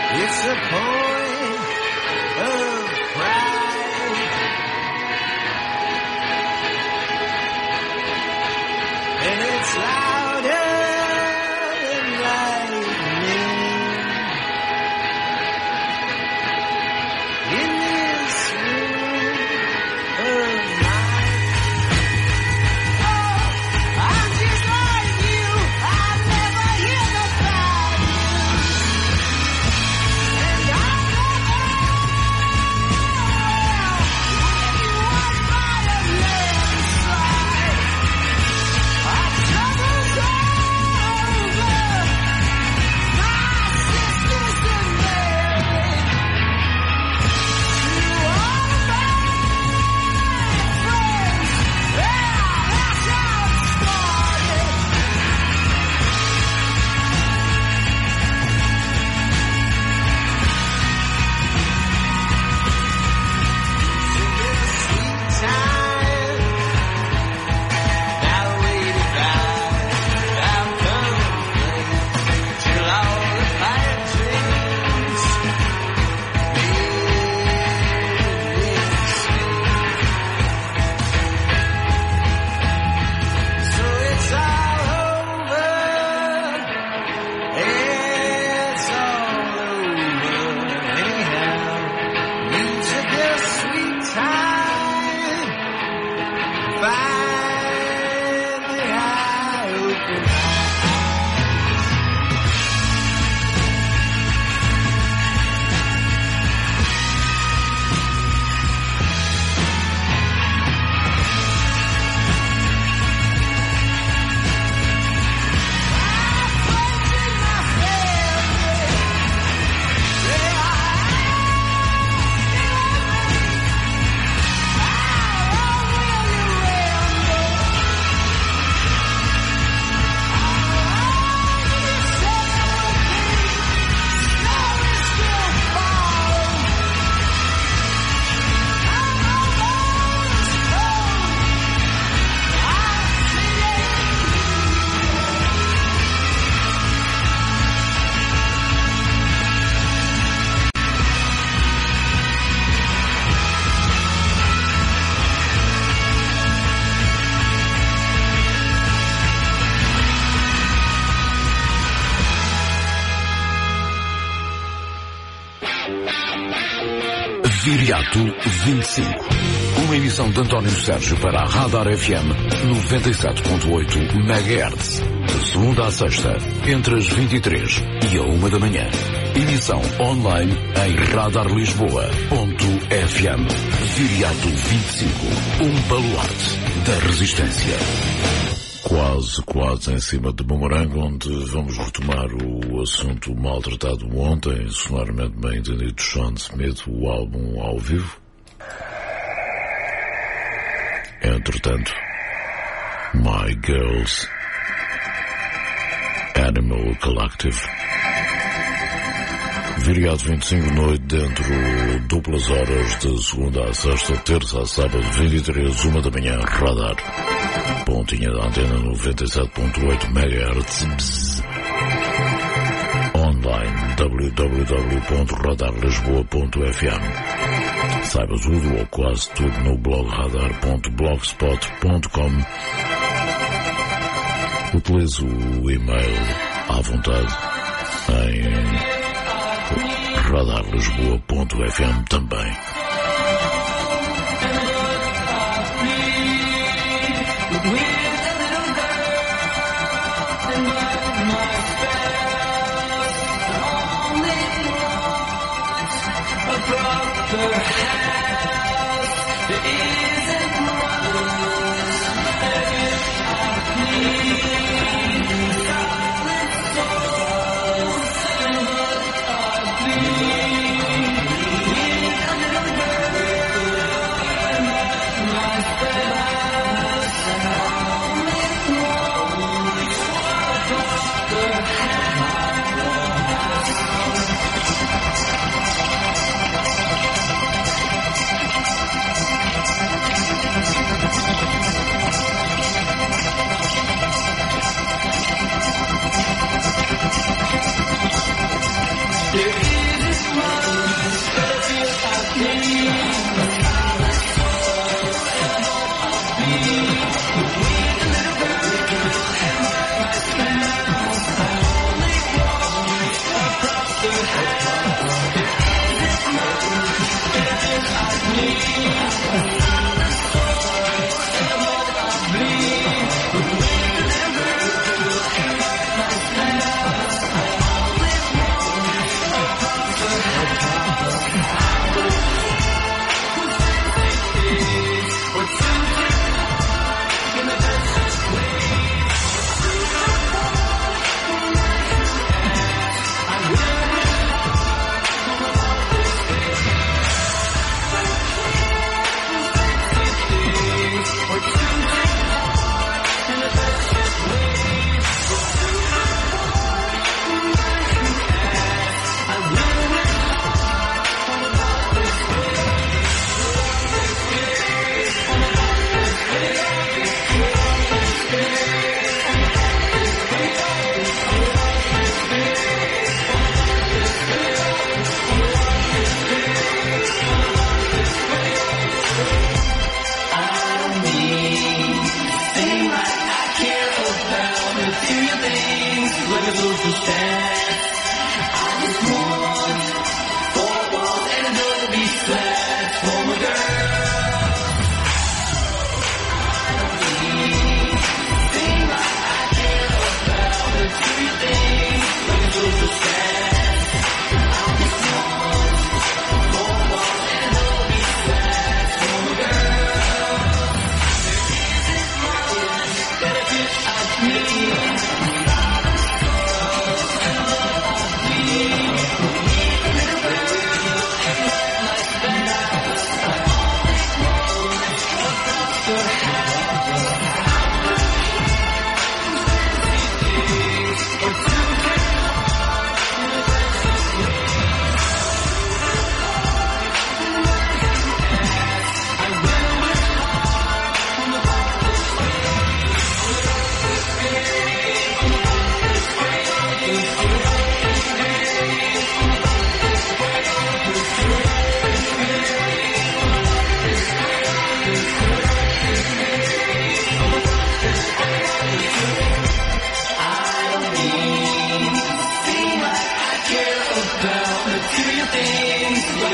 It's a point of pride, and it's louder than lightning in this room of mine. Oh, I'm just like you. I never hear the bad news, and I know when you walk by a landslide, our trouble's over. My sister's been married to all of my friends. Yeah, that's how it started. Sweet time, now lady back, I've come till all the fire dreams so it's all over. It's all over anyhow. You took your sweet time. Finally I opened my Viriato 25. Uma emissão de António Sérgio para a Radar FM 97.8 MHz. De segunda a sexta, entre as 23 e a 1 da manhã. Emissão online em radarlisboa.fm. Viriato 25. Um baluarte da resistência. Quase em cima de Bumerangue, onde vamos retomar o assunto maltratado ontem, sonoramente bem entendido, de Sean Smith, o álbum ao vivo. Entretanto, My Girls, Animal Collective. Viriato 25 noite dentro duplas horas de segunda a sexta, terça a sábado, 23, 1 da manhã, radar. Pontinha da antena 97.8 MHz. Online www.radarlisboa.fm. Saiba tudo ou quase tudo no blog radar.blogspot.com. Utilize o e-mail à vontade em radarlisboa.fm também.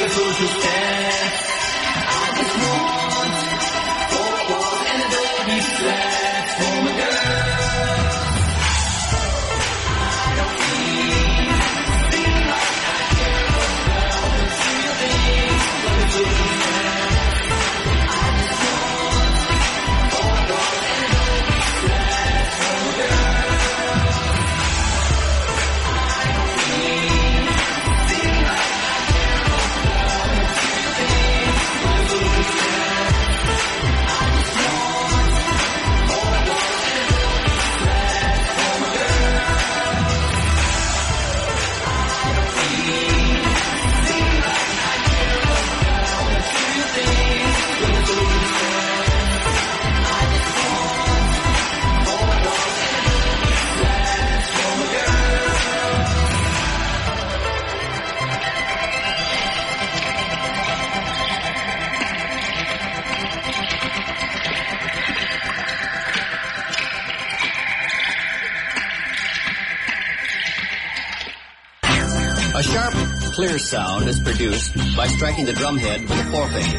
A sharp, clear sound is produced by striking the drum head with a forefinger.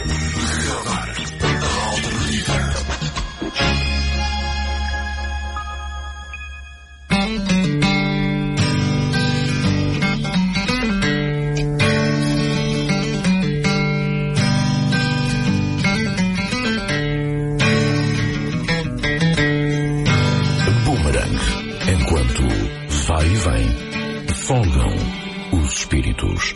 Boomerang. Enquanto vai e vem, folgam os espíritos.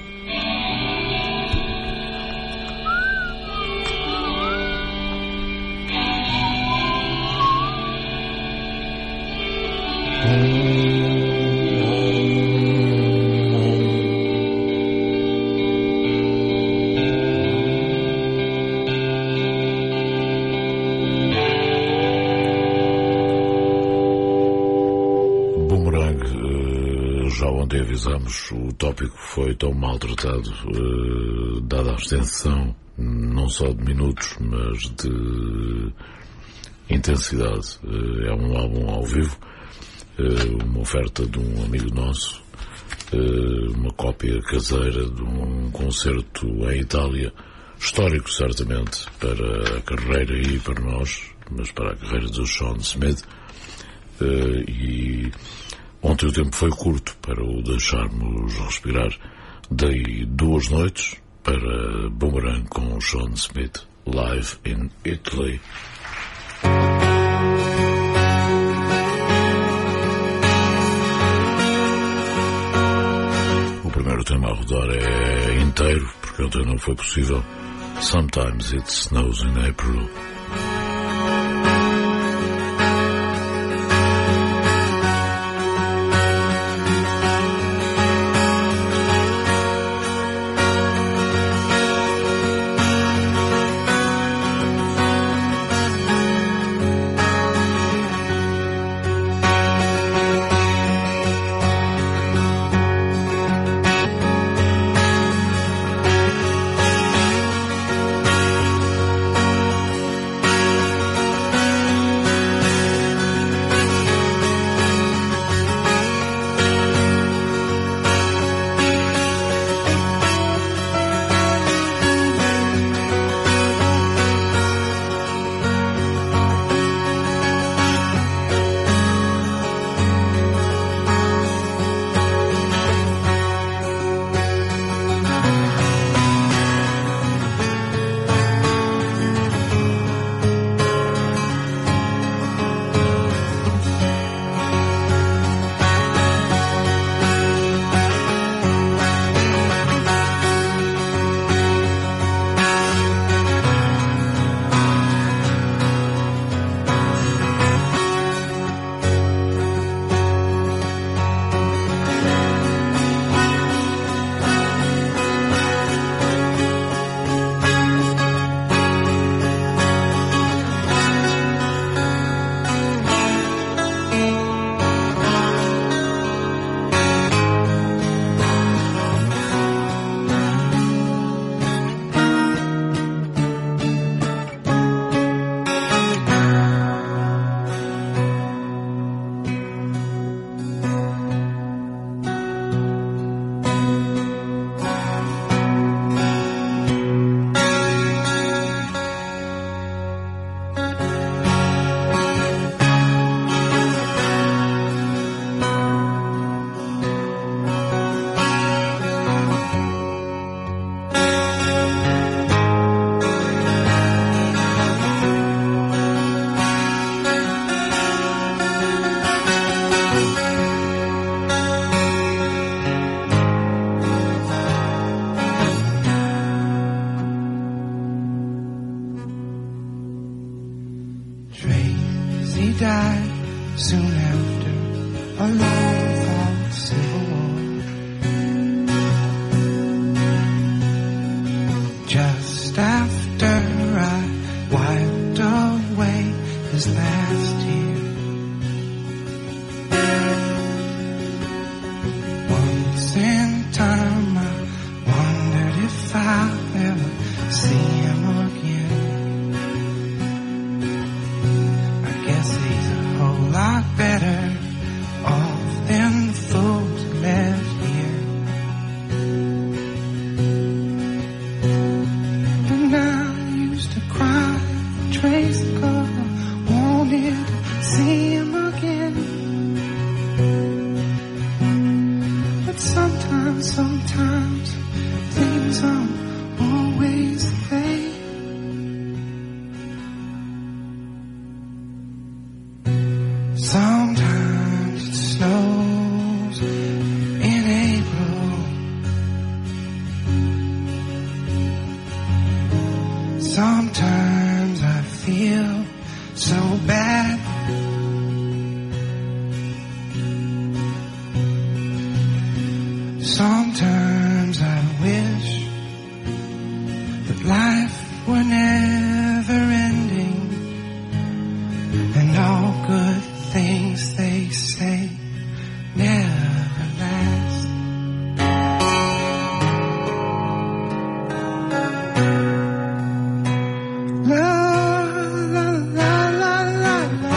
Já ontem avisamos, o tópico foi tão maltratado, dada a extensão, não só de minutos, mas de intensidade. É um álbum ao vivo, uma oferta de um amigo nosso, uma cópia caseira de um concerto em Itália, histórico certamente para a carreira e para nós, mas para a carreira do Sean Smith, e ontem o tempo foi curto para o deixarmos respirar. Dei 2 noites para Boomerang com Sean Smith, live in Italy. O primeiro tema a rodar é inteiro, porque ontem não foi possível. Sometimes it snows in April. But sometimes things aren't always the way. Sometimes it snows in April. Sometimes I feel so bad. Sometimes I wish that life were never ending, and all good things they say never last. La la la la la la.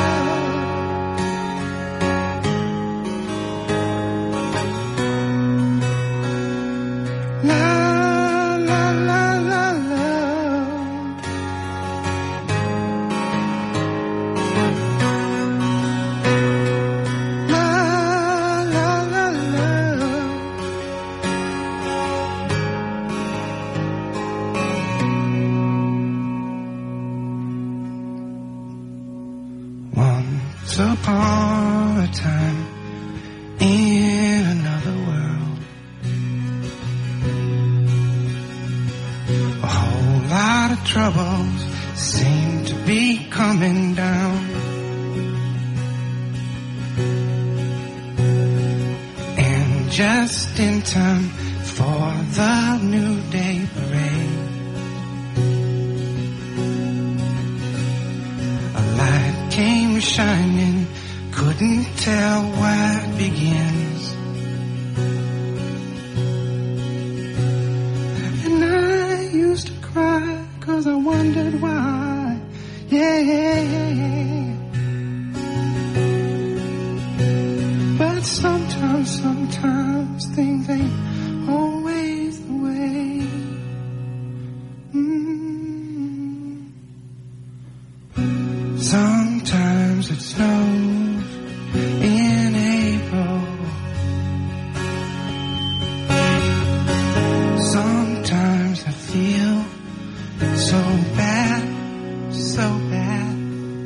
La la la la la. La la la la. Once upon a time, in another world, a whole lot of troubles seem to be coming down. And just in time for the New Day parade, a light came shining, couldn't tell where it begins. And I used to cry 'cause I wondered why. Yeah. But sometimes things ain't always the way. Sometimes it snows in April. Sometimes I feel so bad, so bad.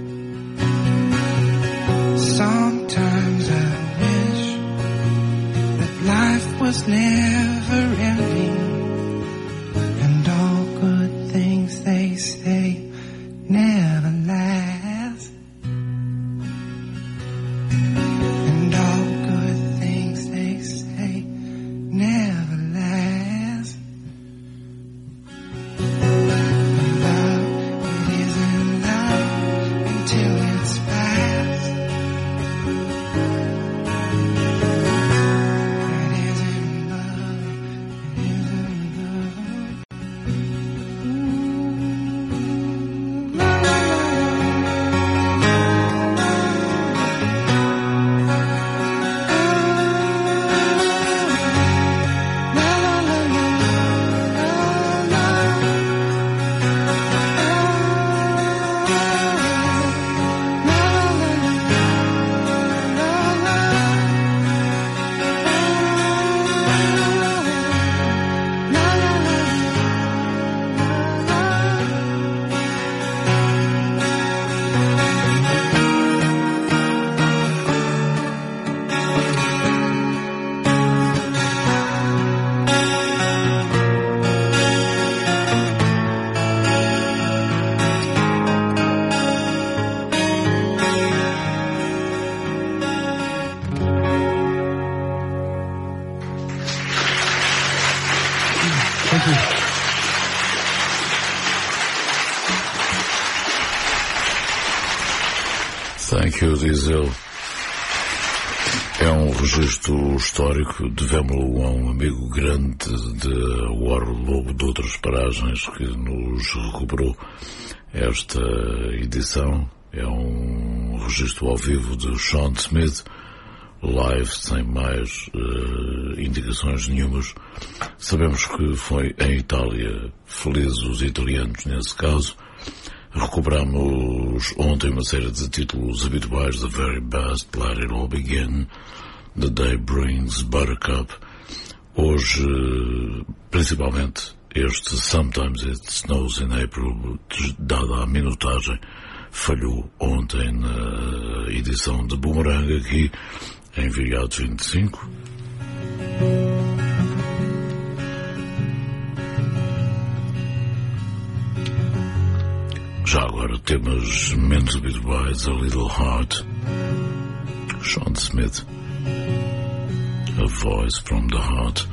Sometimes I wish that life was never ending, and all good things they say never last. And all good things they say never last. Love, it isn't love until it's past. It isn't love, it isn't love. La, la, Thank you, Diesel. É um registro histórico, devemos-lo a um amigo grande de Warren Lobo de outras paragens que nos recuperou esta edição. É um registro ao vivo de Sean Smith, live, sem mais indicações nenhumas. Sabemos que foi em Itália, felizes os italianos nesse caso. Recuperamos ontem uma série de títulos habituais: The Very Best, Let It All Begin, The Day Brings Buttercup, Hoje, principalmente, este Sometimes It Snows in April, dada a minutagem, falhou ontem na edição de Boomerang aqui em Viriato 25. Já agora temas menos habituais, A Little Heart, Sean Smith, A Voice from the Heart.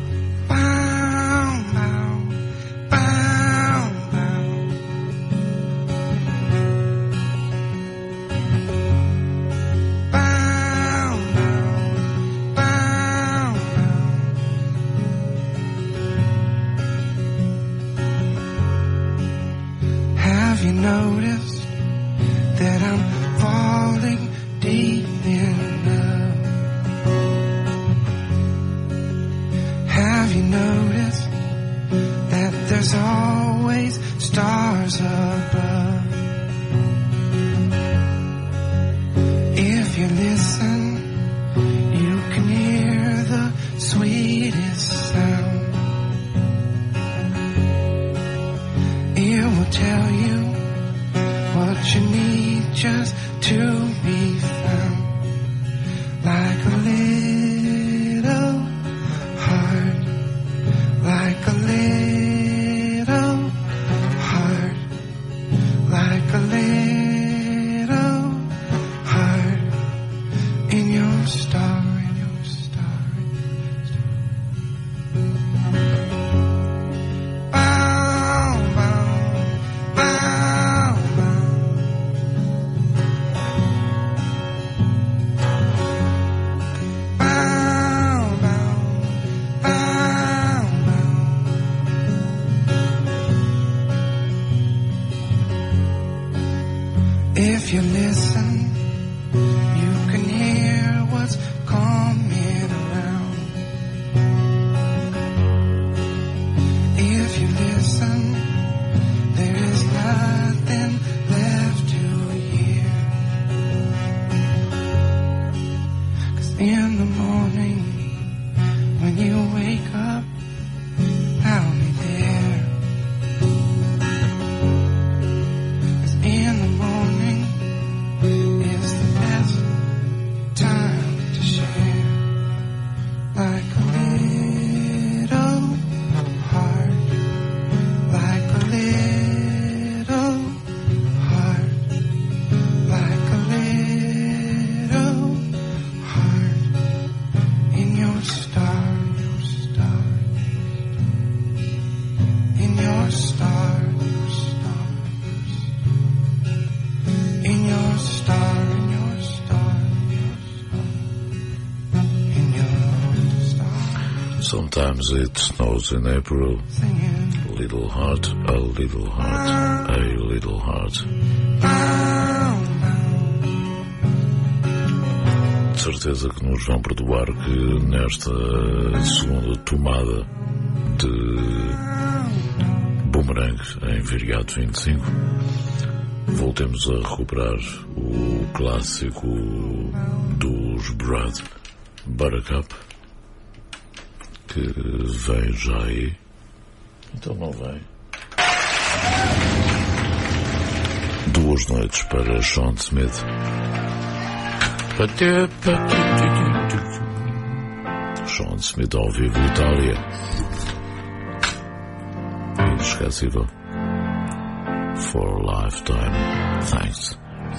Have you noticed that I'm falling deep in love? Have you noticed that there's always stars above? If you listen, you can hear the sweetest sound. It will tell you what you need just to be found. Like a little heart, like a little heart, like a little heart in your star, in your star. Bow, bow, bow, bow. Bow, bow, bow, bow. If you listen, you can hear what's coming around. If you listen, there is nothing left to hear. 'Cause in the morning, when you wake up, I'll be there. 'Cause in the morning is the best time to share. Like a little heart, like a little heart, like a little heart in your star, your star, in your star, your star, in your star, in your star, in your star. Sometimes it snows in April. Little heart, a little heart, a little heart. De certeza que nos vão perdoar que nesta segunda tomada de Boomerang em Viriato 25 voltemos a recuperar o clássico dos Brad, Buttercup, que vem já aí. Então não vem. 2 noites para Sean Smith. Sean Smith ao vivo, Itália. Inesquecível. For a lifetime. Thanks.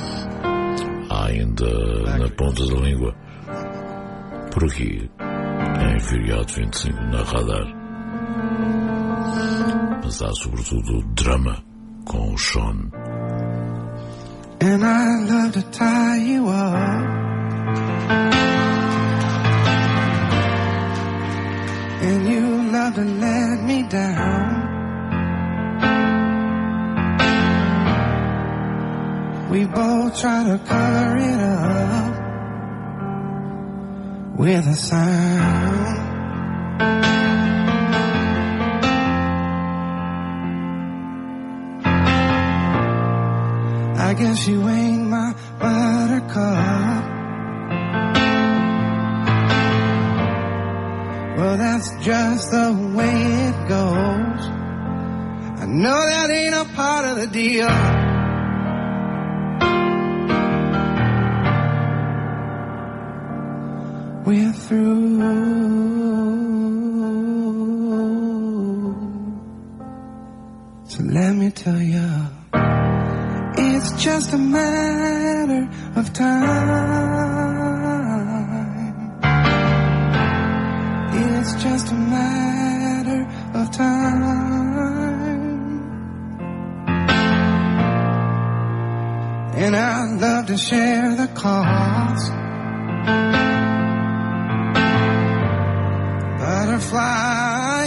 Ainda na ponta da língua. Por aqui, em Viriato 25, na Radar. Mas há sobretudo drama com o Sean. And I love to tie you up, and you love to let me down. We both try to color it up with a sound. I guess you ain't my buttercup, Well, that's just the way it goes. I know that ain't a part of the deal. We're through. So let me tell you, it's just a matter of time. It's just a matter of time. And I'd love to share the cost. Butterfly.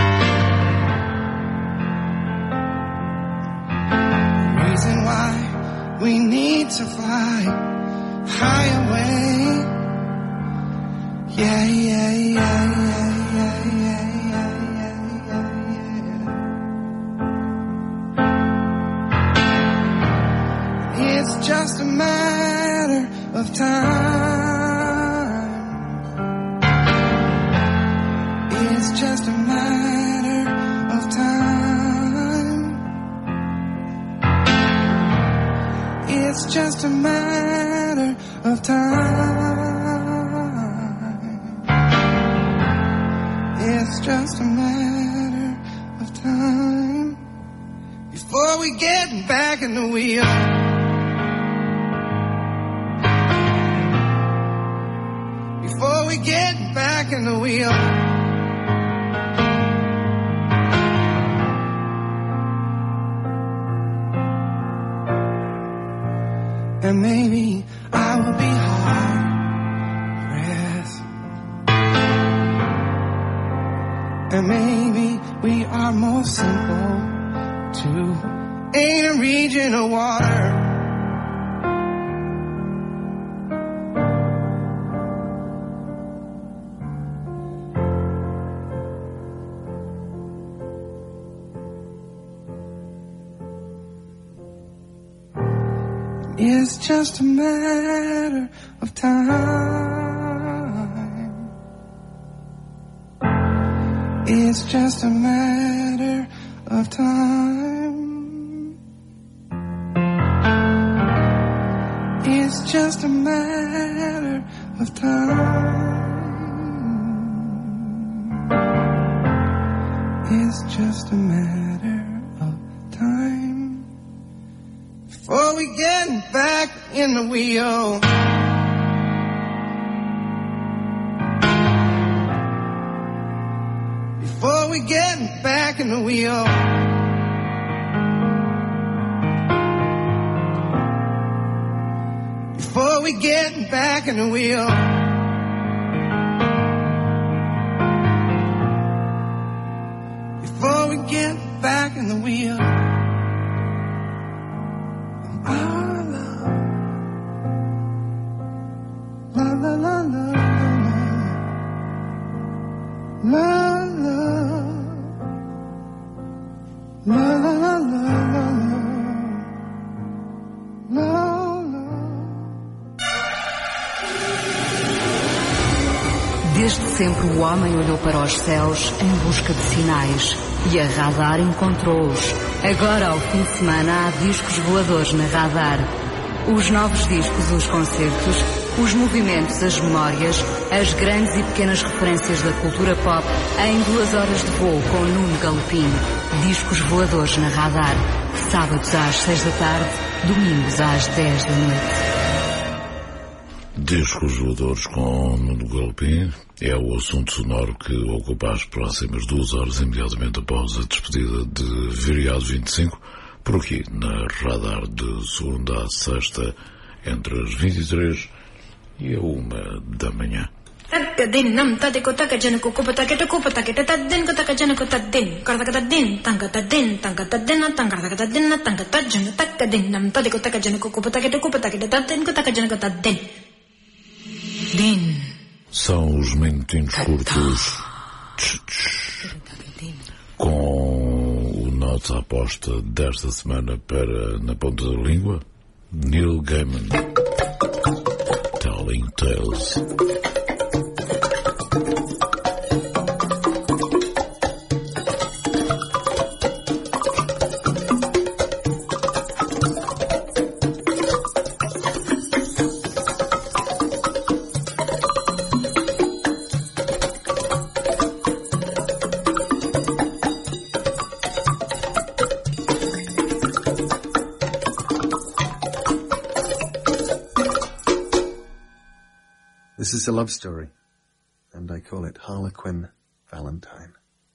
Reason why we need to fly high away. Yeah, yeah, yeah, yeah, yeah, yeah, yeah, yeah, yeah. It's just a matter of time. It's just a matter of time. It's just a matter of time. It's just a matter of time before we get back in the wheel. Before we get back in the wheel. And maybe I will be hard pressed. And maybe we are more simple too. Ain't a region of water. It's just a matter of time. It's just a matter of time. It's just a matter of time. It's just a matter of time. Before we get back in the wheel. Before we get back in the wheel. Before we get back in the wheel. Before we get back in the wheel. Our love. La la la la la la la la la la la la la. Desde sempre o homem olhou para os céus em busca de sinais e a Radar encontrou-os. Agora, ao fim de semana, há discos voadores na Radar. Os novos discos, os concertos, os movimentos, as memórias, as grandes e pequenas referências da cultura pop em 2 horas de voo com Nuno Galopim. Discos voadores na Radar. Sábados às 6 da tarde, domingos às 10 da noite. Discos voadores com Nuno Galopim é o assunto sonoro que ocupa as próximas 2 horas imediatamente após a despedida de Viriato 25, por aqui na Radar de segunda a sexta, entre as 23 e a 1 da manhã. São os minutinhos curtos com o nota aposta desta semana para Na Ponta da Língua, Neil Gaiman, Telling Tales. This is a love story, and I call it Harlequin Valentine.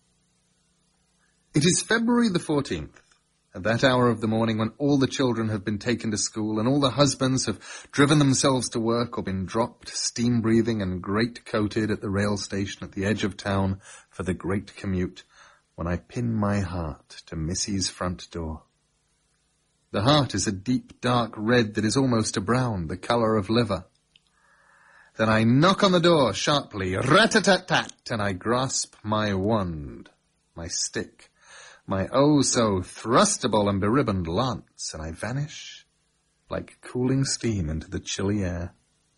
It is February the 14th, at that hour of the morning when all the children have been taken to school and all the husbands have driven themselves to work or been dropped, steam-breathing and great-coated at the rail station at the edge of town for the great commute, when I pin my heart to Missy's front door. The heart is a deep, dark red that is almost a brown, the colour of liver. Then I knock on the door sharply, rat-a-tat-tat, and I grasp my wand, my stick, my oh-so-thrustable and beribboned lance, and I vanish like cooling steam into the chilly air.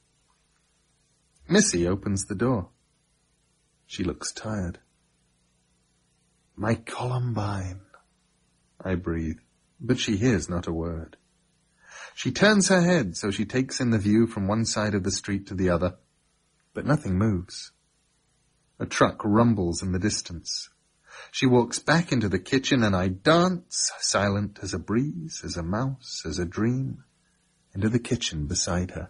Missy opens the door. She looks tired. My Columbine, I breathe, but she hears not a word. She turns her head so she takes in the view from one side of the street to the other, but nothing moves. A truck rumbles in the distance. She walks back into the kitchen and I dance, silent as a breeze, as a mouse, as a dream, into the kitchen beside her.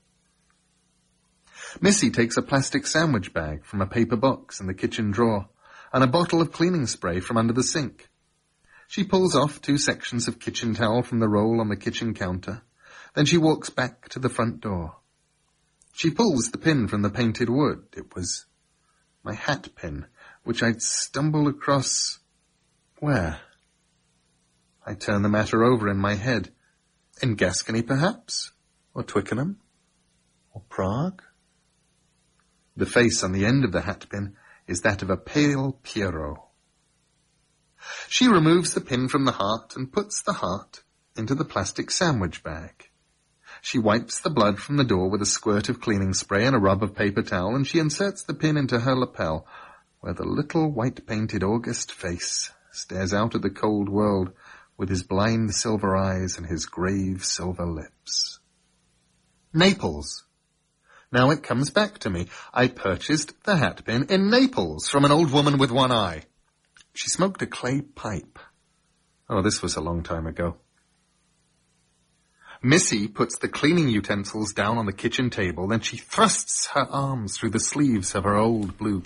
Missy takes a plastic sandwich bag from a paper box in the kitchen drawer and a bottle of cleaning spray from under the sink. She pulls off 2 sections of kitchen towel from the roll on the kitchen counter. Then she walks back to the front door. She pulls the pin from the painted wood. It was my hat pin, which I'd stumbled across. Where? I turn the matter over in my head. In Gascony, perhaps? Or Twickenham? Or Prague? The face on the end of the hat pin is that of a pale Pierrot. She removes the pin from the heart and puts the heart into the plastic sandwich bag. She wipes the blood from the door with a squirt of cleaning spray and a rub of paper towel, and she inserts the pin into her lapel, where the little white-painted August face stares out at the cold world with his blind silver eyes and his grave silver lips. Naples. Now it comes back to me. I purchased the hat pin in Naples from an old woman with one eye. She smoked a clay pipe. Oh, this was a long time ago. Missy puts the cleaning utensils down on the kitchen table, then she thrusts her arms through the sleeves of her old blue